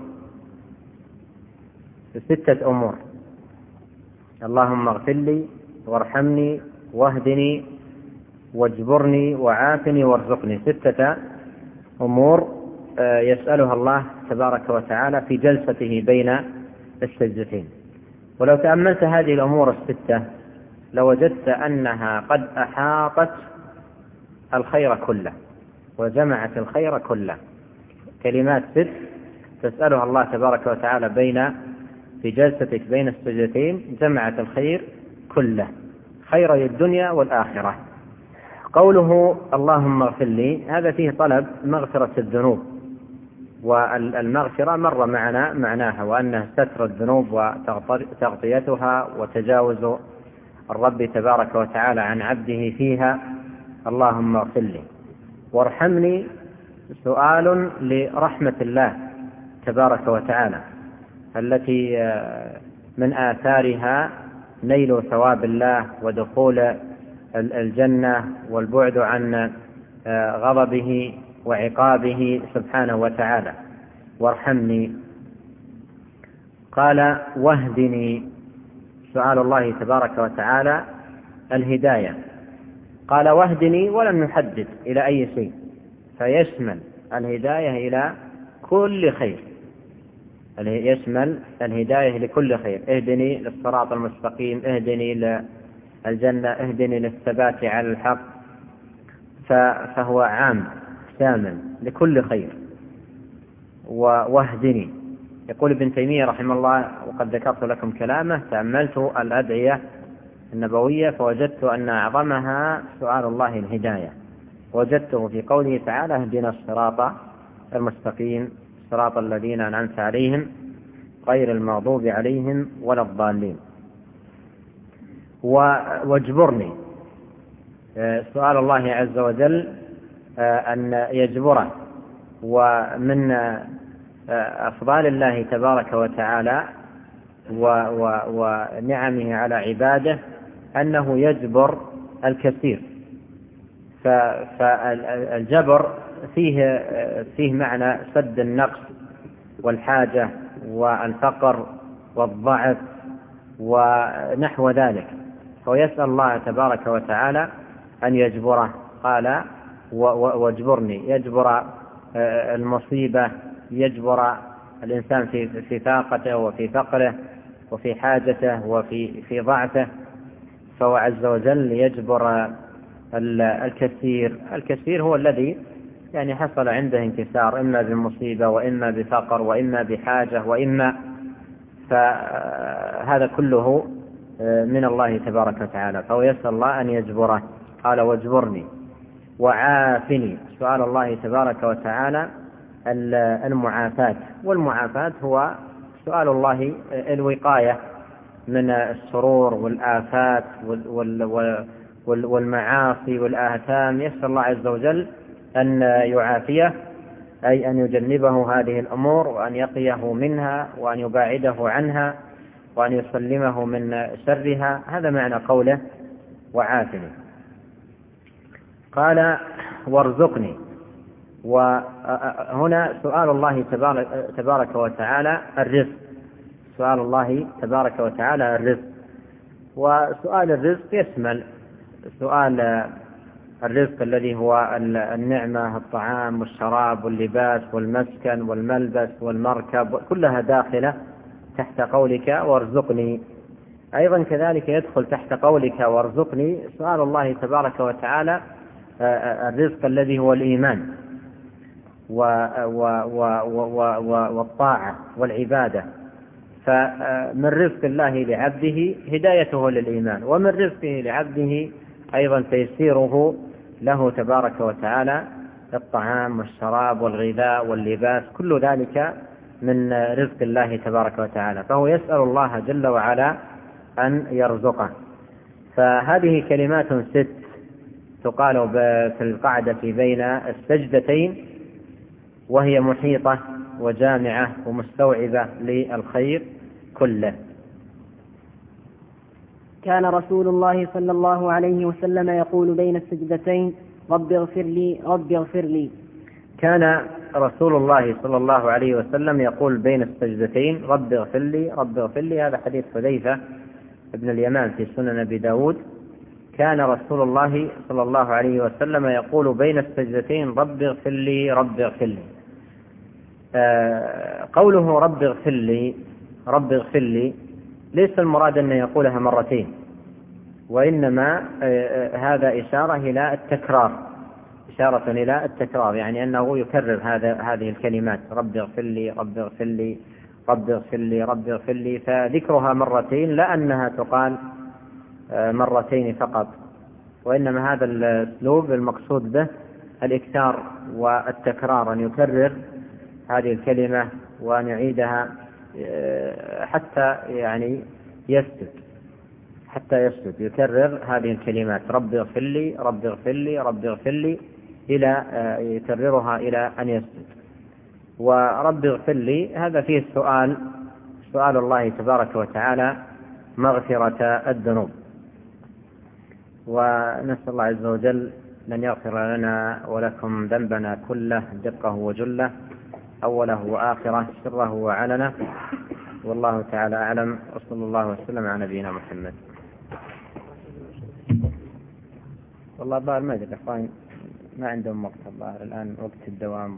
6 أمور: اللهم اغفر لي وارحمني واهدني واجبرني وعافني وارزقني، 6 أمور يسألها الله تبارك وتعالى في جلسته بين السجدتين. ولو تأملت هذه الأمور 6 لوجدت أنها قد أحاطت الخير كله وجمعت الخير كله. كلمات 6 تسألها الله تبارك وتعالى في جلستك بين السجدتين جمعت الخير كله، خير الدنيا والآخرة. قوله اللهم اغفر لي هذا فيه طلب مغفرة الذنوب، والمغفرة مر معنا معناها، وأنه ستر الذنوب وتغطيتها وتجاوز الرب تبارك وتعالى عن عبده فيها. اللهم اغفر لي وارحمني سؤال لرحمة الله تبارك وتعالى التي من آثارها نيل ثواب الله ودخول الجنة والبعد عن غضبه وعقابه سبحانه وتعالى. وارحمني. قال واهدني، سؤال الله تبارك وتعالى الهداية. قال واهدني ولم يحدد إلى أي شيء، فيشمل الهداية إلى كل خير، يشمل الهداية لكل خير. اهدني للصراط المستقيم، اهدني للجنة، اهدني للثبات على الحق، فهو عام شامل لكل خير. واهدني. يقول ابن تيمية رحمه الله، وقد ذكرت لكم كلامه: تأملت الأدعية النبوية فوجدت أن أعظمها سؤال الله الهداية، وجدته في قوله تعالى: اهدنا الصراط المستقيم صراط الذين أنعمت عليهم غير المغضوب عليهم ولا الضالين. واجبرني، سؤال الله عز وجل أن يجبره. ومن أفضال الله تبارك وتعالى ونعمه على عباده أنه يجبر الكثير. فالجبر فيه معنى سد النقص والحاجة والفقر والضعف ونحو ذلك، ويسأل الله تبارك وتعالى أن يجبره. قال واجبرني، يجبر المصيبة، يجبر الإنسان في فاقته وفي فقره وفي حاجته وفي ضعفه، فهو عز وجل يجبر الكثير. الكثير هو الذي يعني حصل عنده انكسار، إما بالمصيبة وإما بفقر وإما بحاجة وإما، فهذا كله من الله تبارك وتعالى، فهو يسأل الله أن يجبره. قال واجبرني. وعافني، سؤال الله تبارك وتعالى المعافاة. والمعافاة هو سؤال الله الوقاية من الشرور والآفات والمعاصي والآثام. يسأل الله عز وجل أن يعافيه، أي أن يجنبه هذه الأمور وأن يقيه منها وأن يباعده عنها وأن يسلمه من شرها. هذا معنى قوله وعافني. قال وارزقني. وهنا سؤال الله تبارك وتعالى الرزق، سؤال الله تبارك وتعالى الرزق. وسؤال الرزق يشمل سؤال الرزق الذي هو النعمة، الطعام والشراب واللباس والمسكن والملبس والمركب، كلها داخلة تحت قولك وارزقني. أيضا كذلك يدخل تحت قولك وارزقني سؤال الله تبارك وتعالى الرزق الذي هو الإيمان والطاعة والعبادة. فمن رزق الله لعبده هدايته للإيمان، ومن رزقه لعبده أيضا تيسيره له تبارك وتعالى الطعام والشراب والغذاء واللباس، كل ذلك من رزق الله تبارك وتعالى، فهو يسأل الله جل وعلا أن يرزقه. فهذه كلمات 6 تقال في القعدة بين السجدتين، وهي محيطة وجامعة ومستوعبة للخير كله. كان رسول الله صلى الله عليه وسلم يقول بين السجدتين: رب اغفر لي رب اغفر لي. كان رسول الله صلى الله عليه وسلم يقول بين السجدتين: رب اغفر لي رب اغفر لي. هذا حديث حذيفة ابن اليمان في سنن أبي داود. كان رسول الله صلى الله عليه وسلم يقول بين السجدتين: رب اغفر لي رب اغفر لي. قوله رب اغفر لي رب اغفر لي ليس المراد أن يقولها مرتين، وإنما هذا إشارة إلى التكرار، إشارة إلى التكرار، يعني أنه يكرر هذه الكلمات: رب اغفر لي رب اغفر لي رب اغفر لي رب اغفر لي. فذكرها مرتين لا أنها تقال مرتين فقط، وإنما هذا الأسلوب المقصود به الإكثار والتكرار، أن يكرر هذه الكلمة وأن يعيدها حتى يعني يسجد، يكرر هذه الكلمات: رب اغفر لي، رب اغفر لي، رب اغفر لي، إلى يكررها إلى أن يسجد. ورب اغفر لي هذا فيه سؤال الله تبارك وتعالى مغفرة الذنوب، ونسأل الله عز وجل أن يغفر لنا ولكم ذنبنا كله دقه وجله، أوله وآخره، سره وعلنه، والله تعالى أعلم، وصلى الله وسلم على نبينا محمد. والله الظاهر ما أدري إخوان ما عندهم وقت، الظاهر الآن وقت الدوام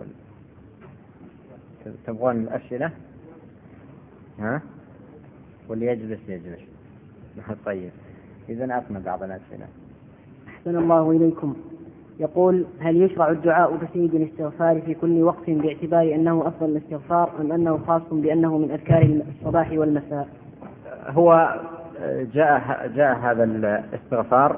تبغون الأسئلة؟ ها؟ واللي يجلس. طيب إذن أعطنا بعض الأسئلة. أحسن الله إليكم. يقول: هل يشرع الدعاء بسيد الاستغفار في كل وقت باعتبار أنه أفضل الاستغفار، أم أنه خاص بأنه من أذكار الصباح والمساء؟ هو جاء هذا الاستغفار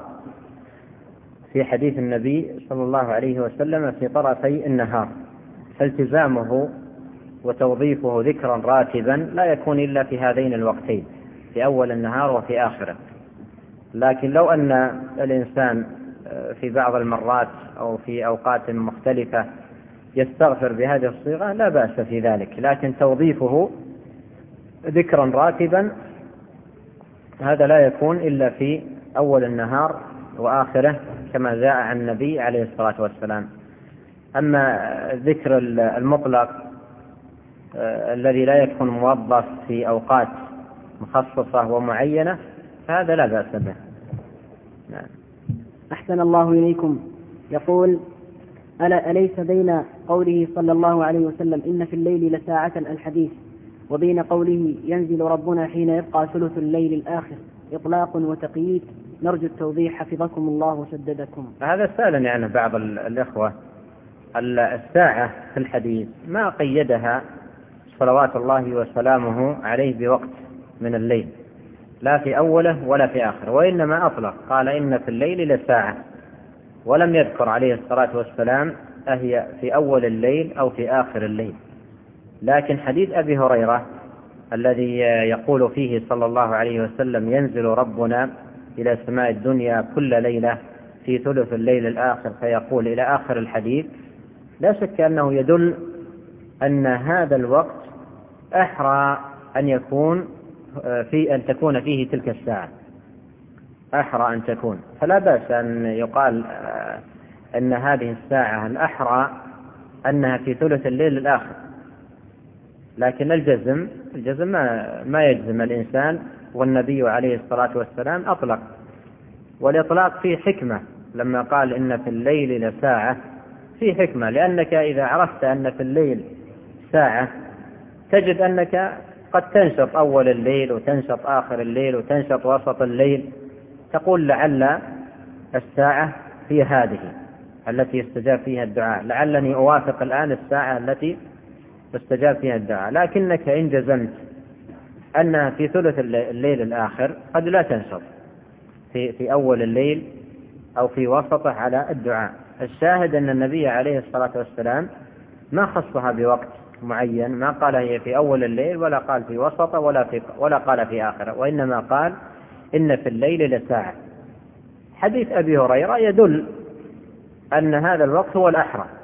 في حديث النبي صلى الله عليه وسلم في طرفي النهار، فالتزامه وتوظيفه ذكرا راتبا لا يكون إلا في هذين الوقتين، في أول النهار وفي آخره. لكن لو أن الإنسان في بعض المرات أو في أوقات مختلفة يستغفر بهذه الصيغة لا بأس في ذلك، لكن توظيفه ذكرا راتبا هذا لا يكون إلا في أول النهار وآخره كما جاء عن النبي عليه الصلاة والسلام. أما الذكر المطلق الذي لا يكون موظف في أوقات مخصصة ومعينة فهذا لا بأس به. نعم. أحسن الله إليكم. يقول: أليس بين قوله صلى الله عليه وسلم إن في الليل لساعة الحديث وبين قوله ينزل ربنا حين يبقى ثلث الليل الآخر إطلاق وتقييد؟ نرجو التوضيح حفظكم الله وسددكم. هذا سألني عنه بعض الإخوة. الساعة في الحديث ما قيدها صلوات الله وسلامه عليه بوقت من الليل، لا في أوله ولا في آخره، وإنما أطلق قال إن في الليل لساعة، ولم يذكر عليه الصلاة والسلام أهي في أول الليل أو في آخر الليل. لكن حديث أبي هريرة الذي يقول فيه صلى الله عليه وسلم ينزل ربنا إلى سماء الدنيا كل ليلة في ثلث الليل الآخر فيقول إلى آخر الحديث، لا شك أنه يدل أن هذا الوقت أحرى أن تكون فيه تلك الساعة، أحرى أن تكون، فلا بأس أن يقال أن هذه الساعة الأحرى أنها في ثلث الليل الآخر. لكن الجزم ما يجزم الإنسان، والنبي عليه الصلاة والسلام أطلق، والإطلاق فيه حكمة لما قال إن في الليل لساعة، فيه حكمة، لأنك إذا عرفت أن في الليل ساعة تجد أنك قد تنشط أول الليل وتنشط آخر الليل وتنشط وسط الليل، تقول لعل الساعة في هذه التي يستجاب فيها الدعاء، لعلني أوافق الآن الساعة التي يستجاب فيها الدعاء. لكنك إن جزمت أنها في ثلث الليل الآخر قد لا تنشط في أول الليل أو في وسطه على الدعاء. الشاهد أن النبي عليه الصلاة والسلام ما خصها بوقت معين، ما قال هي في أول الليل ولا قال في وسطه ولا قال في آخره، وإنما قال إن في الليل لساعة. حديث أبي هريرة يدل أن هذا الوقت هو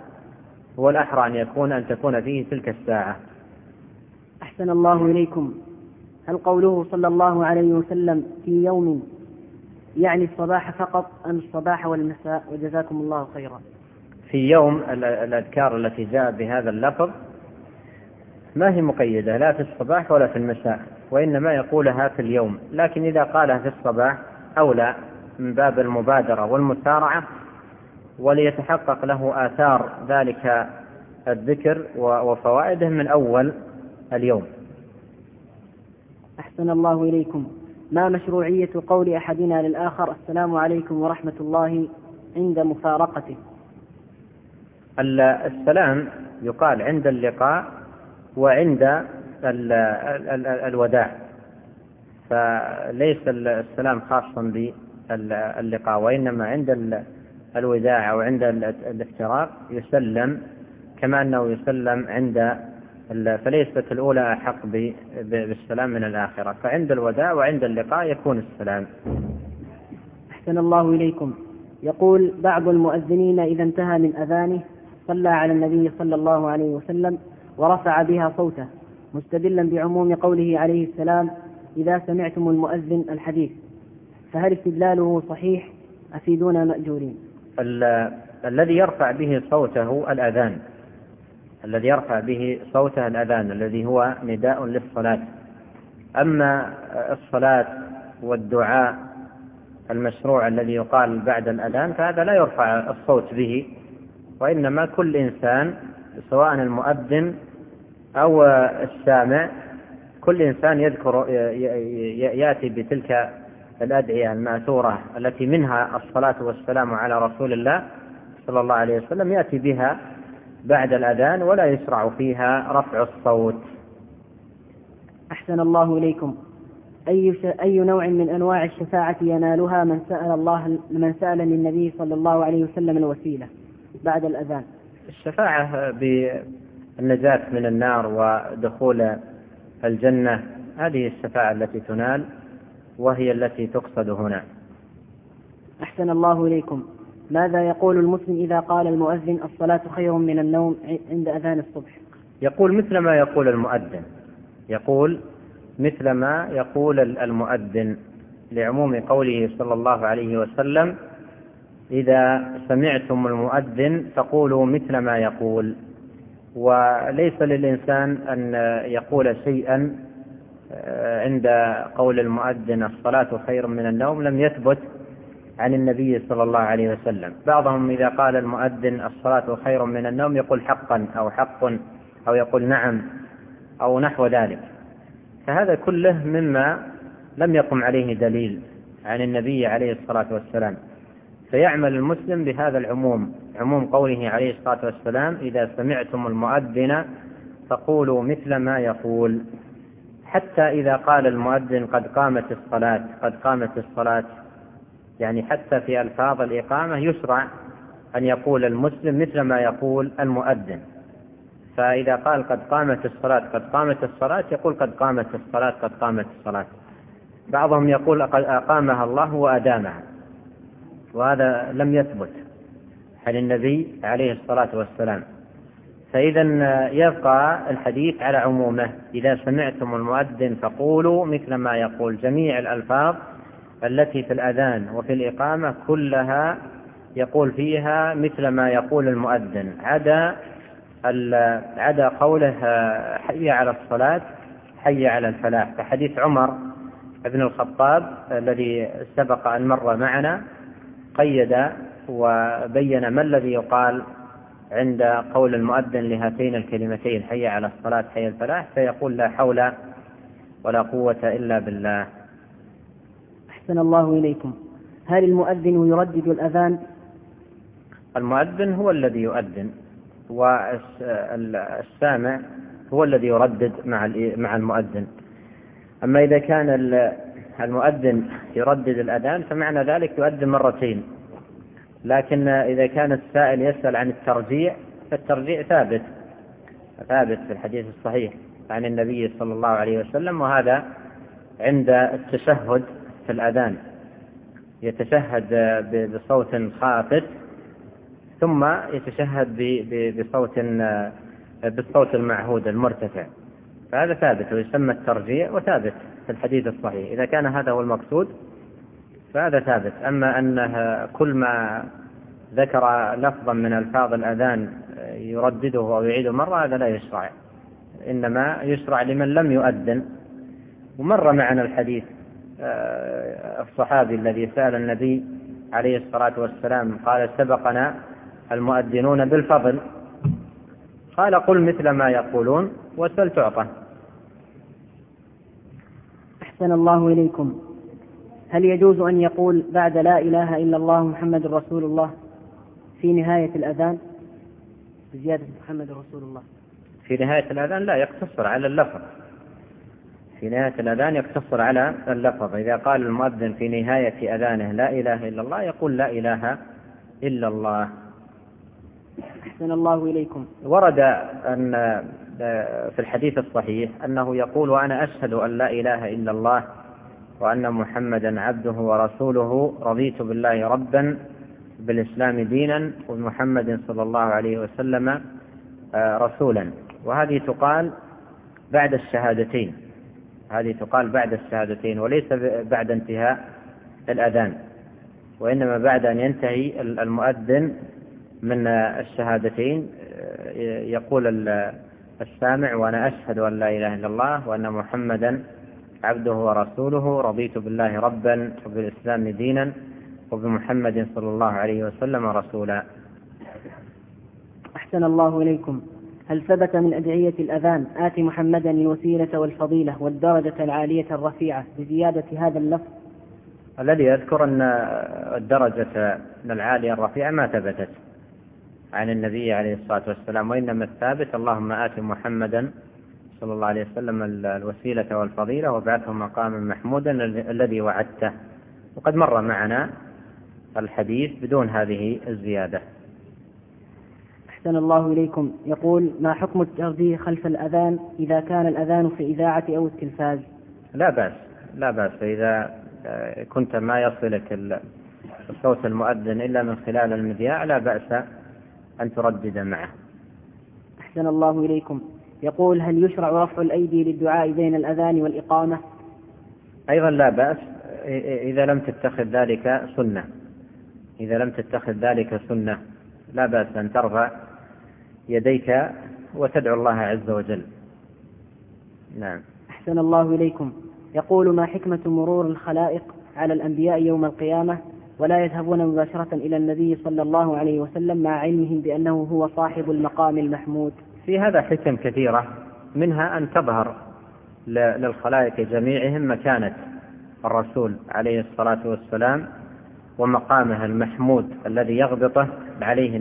الأحرى أن تكون فيه تلك الساعة. أحسن الله إليكم. هل قوله صلى الله عليه وسلم في يوم يعني الصباح فقط أم الصباح والمساء؟ وجزاكم الله خيرا. في يوم الأذكار التي جاء بهذا اللفظ ما هي مقيدة لا في الصباح ولا في المساء، وإنما يقولها في اليوم، لكن إذا قالها في الصباح أولى من باب المبادرة والمسارعة، وليتحقق له آثار ذلك الذكر وفوائده من أول اليوم. أحسن الله إليكم. ما مشروعية قول أحدنا للآخر السلام عليكم ورحمة الله عند مفارقته؟ السلام يقال عند اللقاء وعند الوداع، فليس السلام خاصا باللقاء، وإنما عند الوداع أو عند الافتراق يسلم كما أنه يسلم عند فليست الأولى أحق بالسلام من الآخرة، فعند الوداع وعند اللقاء يكون السلام. أحسن الله إليكم. يقول بعض المؤذنين إذا انتهى من أذانه صلى على النبي صلى الله عليه وسلم ورفع بها صوته مستدلا بعموم قوله عليه السلام إذا سمعتم المؤذن الحديث، فهل استدلاله صحيح؟ أفيدونا مأجورين. الذي يرفع به صوته الأذان، الذي يرفع به صوته الأذان الذي هو نداء للصلاة. أما الصلاة والدعاء المشروع الذي يقال بعد الأذان فهذا لا يرفع الصوت به، وإنما كل إنسان سواء المؤذن أو السامع كل إنسان يذكر يأتي بتلك الأدعية المأثورة التي منها الصلاة والسلام على رسول الله صلى الله عليه وسلم، يأتي بها بعد الأذان ولا يشرع فيها رفع الصوت. أحسن الله إليكم. أي نوع من أنواع الشفاعة ينالها من سأل للنبي صلى الله عليه وسلم الوسيلة بعد الأذان؟ الشفاعة بالنجاة من النار ودخول الجنة، هذه الشفاعة التي تنال وهي التي تقصد هنا. أحسن الله إليكم. ماذا يقول المسلم إذا قال المؤذن الصلاة خير من النوم عند أذان الصبح؟ يقول مثل ما يقول المؤذن، يقول مثل ما يقول المؤذن لعموم قوله صلى الله عليه وسلم إذا سمعتم المؤذن فقولوا مثل ما يقول. وليس للإنسان أن يقول شيئا عند قول المؤذن الصلاة خير من النوم لم يثبت عن النبي صلى الله عليه وسلم. بعضهم إذا قال المؤذن الصلاة خير من النوم يقول حقا أو حق أو يقول نعم أو نحو ذلك، فهذا كله مما لم يقم عليه دليل عن النبي عليه الصلاة والسلام. فيعمل المسلم بهذا العموم، عموم قوله عليه الصلاة والسلام إذا سمعتم المؤذن فقولوا مثل ما يقول. حتى إذا قال المؤذن قد قامت الصلاة، قد قامت الصلاة، يعني حتى في ألفاظ الإقامة يشرع أن يقول المسلم مثل ما يقول المؤذن. فإذا قال قد قامت الصلاة، قد قامت الصلاة، يقول قد قامت الصلاة، قد قامت الصلاة. بعضهم يقول قد أقامها الله وأدامها، وهذا لم يثبت عن النبي عليه الصلاة والسلام. فإذا يبقى الحديث على عمومه، إذا سمعتم المؤذن فقولوا مثل ما يقول. جميع الألفاظ التي في الأذان وفي الإقامة كلها يقول فيها مثل ما يقول المؤذن، عدا قوله حي على الصلاة حي على الفلاح، كحديث عمر بن الخطاب الذي سبق أن مر معنا، قيد وبين ما الذي يقال عند قول المؤذن لهاتين الكلمتين حي على الصلاة حي الفلاح، فيقول لا حول ولا قوة إلا بالله. أحسن الله إليكم. هل المؤذن يردد الأذان؟ المؤذن هو الذي يؤذن، والسامع هو الذي يردد مع المؤذن. أما إذا كان المؤذن يردد الأذان فمعنى ذلك يؤذن مرتين. لكن إذا كان السائل يسأل عن الترجيع فالترجيع ثابت في الحديث الصحيح عن النبي صلى الله عليه وسلم، وهذا عند التشهد في الأذان يتشهد بصوت خافت ثم يتشهد بالصوت المعهود المرتفع، فهذا ثابت ويسمى الترجيع وثابت في الحديث الصحيح. إذا كان هذا هو المقصود فهذا ثابت. أما أنه كل ما ذكر لفظا من ألفاظ الأذان يردده أو يعيده مرة هذا لا يشرع، إنما يشرع لمن لم يؤذن. ومر معنا الحديث الصحابي الذي سأل النبي عليه الصلاة والسلام قال سبقنا المؤذنون بالفضل، قال قل مثل ما يقولون وسل تعطى. أحسن الله إليكم. هل يجوز أن يقول بعد لا إله إلا الله محمد رسول الله في نهاية الأذان بزيادة محمد رسول الله؟ في نهاية الأذان لا، يقتصر على اللفظ. في نهاية الأذان يقتصر على اللفظ. إذا قال المؤذن في نهاية أذانه لا إله إلا الله يقول لا إله إلا الله. أحسن الله إليكم. ورد أن في الحديث الصحيح أنه يقول: وأنا أشهد أن لا إله إلا الله وأن محمدا عبده ورسوله، رضيت بالله ربا، بالإسلام دينا، وبمحمد صلى الله عليه وسلم رسولا. وهذه تقال بعد الشهادتين، هذه تقال بعد الشهادتين، وليس بعد انتهاء الأذان، وإنما بعد أن ينتهي المؤذن من الشهادتين يقول السامع: وأنا أشهد أن لا إله إلا الله وأن محمدا عبده ورسوله، رضيت بالله ربا وبالإسلام دينا وبمحمد صلى الله عليه وسلم رسولا. أحسن الله إليكم. هل ثبت من أدعية الأذان: آت محمدا الوسيلة والفضيلة والدرجة العالية الرفيعة، بزيادة هذا اللفظ؟ الذي يذكر أن الدرجة العالية الرفيعة ما ثبتت عن النبي عليه الصلاة والسلام، وإنما الثابت: اللهم آت محمدا صلى الله عليه وسلم الوسيلة والفضيلة وابعثه مقاما محمودا الذي وعدته. وقد مر معنا الحديث بدون هذه الزيادة. أحسن الله إليكم. يقول: ما حكم الترديد خلف الأذان إذا كان الأذان في إذاعة أو التلفاز؟ لا بأس إذا كنت ما يصلك صوت المؤذن إلا من خلال المذياع لا بأس أن تردد معه. أحسن الله إليكم. يقول: هل يشرع رفع الأيدي للدعاء بين الأذان والإقامة؟ أيضا لا بأس إذا لم تتخذ ذلك سنة، إذا لم تتخذ ذلك سنة لا بأس أن ترفع يديك وتدعو الله عز وجل. نعم. أحسن الله إليكم. يقول: ما حكمة مرور الخلائق على الأنبياء يوم القيامة ولا يذهبون مباشرة إلى النبي صلى الله عليه وسلم مع علمهم بأنه هو صاحب المقام المحمود؟ في هذا حكم كثيرة، منها أن تظهر للخلائق جميعهم مكانة الرسول عليه الصلاة والسلام ومقامه المحمود الذي يغبطه عليه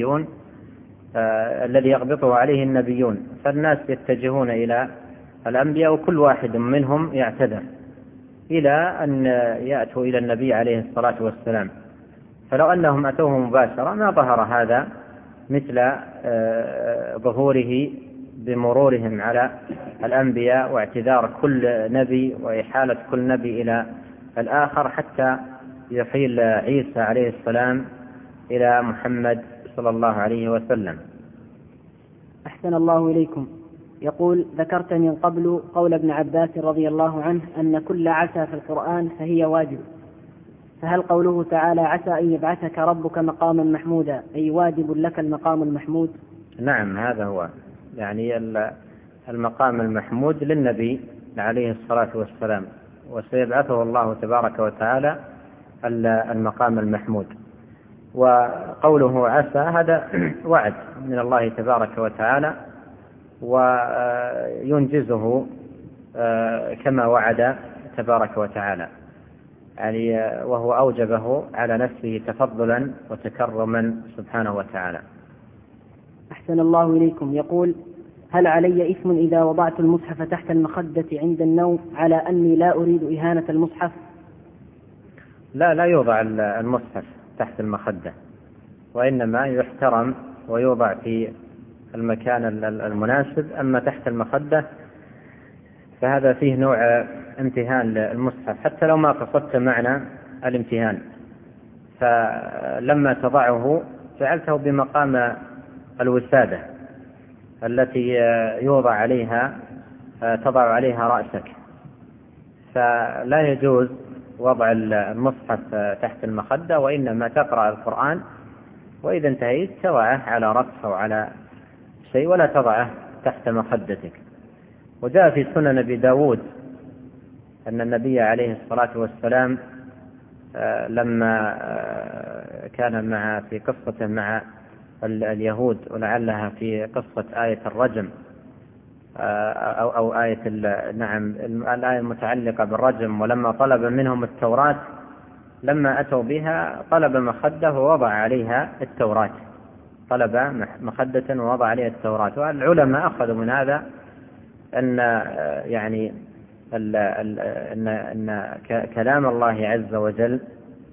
النبيون، فالناس يتجهون إلى الأنبياء وكل واحد منهم يعتذر إلى أن يأتوا إلى النبي عليه الصلاة والسلام. فلو أنهم أتوه مباشرة ما ظهر هذا مثل ظهوره بمرورهم على الأنبياء واعتذار كل نبي وإحالة كل نبي إلى الآخر حتى يحيل عيسى عليه السلام إلى محمد صلى الله عليه وسلم. أحسن الله إليكم. يقول: ذكرت من قبل قول ابن عباس رضي الله عنه أن كل عسى في القرآن فهي واجب، فهل قوله تعالى عسى أن يبعثك ربك مقاما محمودا أي واجب لك المقام المحمود؟ نعم، هذا هو، يعني المقام المحمود للنبي عليه الصلاة والسلام، وسيبعثه الله تبارك وتعالى المقام المحمود. وقوله عسى هذا وعد من الله تبارك وتعالى وينجزه كما وعد تبارك وتعالى، يعني وهو أوجبه على نفسه تفضلا وتكرما سبحانه وتعالى. أحسن الله إليكم. يقول: هل علي إثم إذا وضعت المصحف تحت المخدة عند النوم على أني لا أريد إهانة المصحف؟ لا يوضع المصحف تحت المخدة، وإنما يحترم ويوضع في المكان المناسب. أما تحت المخدة فهذا فيه نوع امتهان للمصحف حتى لو ما قصدت معنى الامتهان، فلما تضعه فعلته بمقام الوسادة التي تضع عليها رأسك، فلا يجوز وضع المصحف تحت المخدة، وإنما تقرأ القرآن وإذا انتهيت تضعه على رأسك أو على شيء ولا تضعه تحت مخدتك. وجاء في سنن أبي داود أن النبي عليه الصلاة والسلام لما كان في قصته مع اليهود، ولعلها في قصة آية الرجم أو آية الآية المتعلقة بالرجم، ولما طلب منهم التوراة لما أتوا بها طلب مخدة ووضع عليها التوراة، طلب مخدة ووضع عليها التوراة. والعلماء أخذوا من هذا أن يعني أن كلام الله عز وجل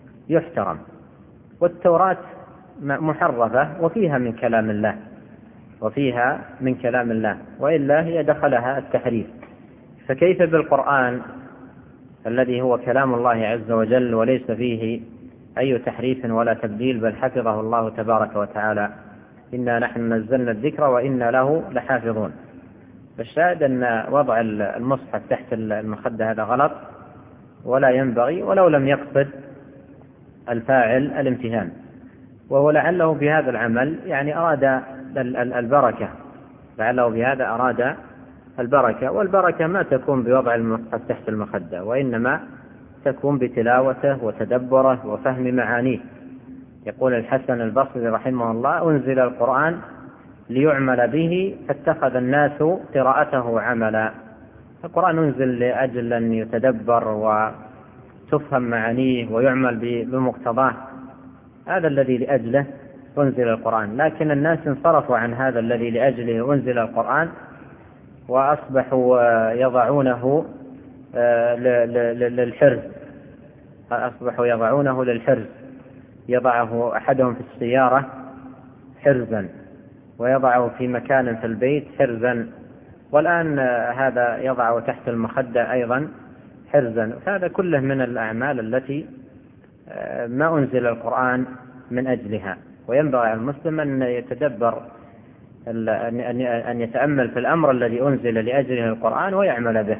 يحترم، والتوراة محرفة وفيها من كلام الله، وفيها من كلام الله، وإلا هي دخلها التحريف. فكيف بالقرآن الذي هو كلام الله عز وجل وليس فيه أي تحريف ولا تبديل، بل حفظه الله تبارك وتعالى: إنا نحن نزلنا الذكر وإنا له لحافظون. فالشاهد أن وضع المصحف تحت المخدة هذا غلط ولا ينبغي، ولو لم يقصد الفاعل الامتهان، وهو لعله بهذا العمل يعني أراد البركة، لعله بهذا أراد البركة، والبركة ما تكون بوضع المصحف تحت المخدة، وإنما تكون بتلاوته وتدبره وفهم معانيه. يقول الحسن البصري رحمه الله: أنزل القرآن ليعمل به فاتخذ الناس قراءته عملا. القرآن أنزل لأجل أن يتدبر وتفهم معانيه ويعمل بمقتضاه، هذا الذي لأجله أنزل القرآن. لكن الناس انصرفوا عن هذا الذي لأجله أنزل القرآن، وأصبحوا يضعونه للحرز، يضعه أحدهم في السيارة حرزا، ويضعه في مكان في البيت حرزا، والآن هذا يضعه تحت المخدة أيضا حرزا. هذا كله من الأعمال التي ما أنزل القرآن من أجلها. وينبغي على المسلم أن يتدبر، أن يتأمل في الأمر الذي أنزل لأجله القرآن ويعمل به.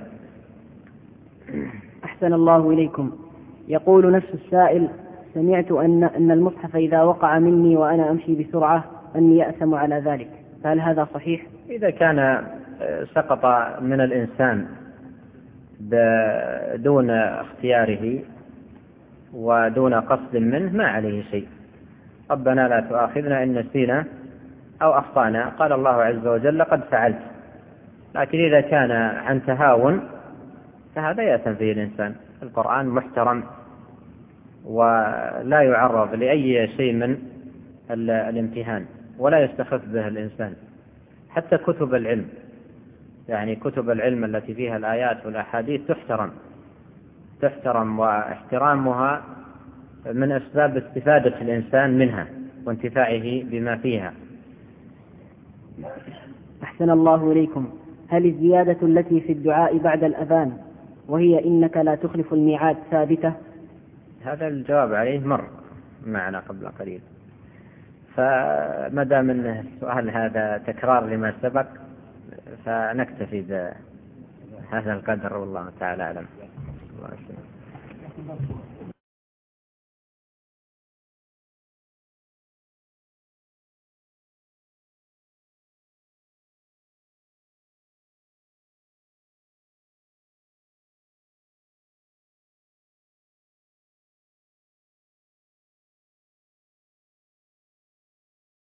أحسن الله إليكم. يقول نفس السائل: سمعت أن المصحف إذا وقع مني وأنا أمشي بسرعة أني يأثم على ذلك، فهل هذا صحيح؟ إذا كان سقط من الإنسان دون اختياره ودون قصد منه ما عليه شيء. ربنا لا تؤاخذنا إن نسينا أو أخطأنا، قال الله عز وجل: قد فعلت. لكن إذا كان عن تهاون فهذا يأثم فيه الإنسان. القرآن محترم ولا يعرض لأي شيء من الامتهان، ولا يستخف به الإنسان. حتى كتب العلم، يعني كتب العلم التي فيها الآيات والأحاديث تحترم، واحترامها من أسباب استفادة الإنسان منها وانتفاعه بما فيها. أحسن الله إليكم. هل الزيادة التي في الدعاء بعد الأذان وهي إنك لا تخلف الميعاد ثابتة؟ هذا الجواب عليه مر معنا قبل قليل، فما دام أن السؤال هذا تكرار لما سبق فنكتفي بهذا القدر، والله تعالى أعلم. الله يسلمك.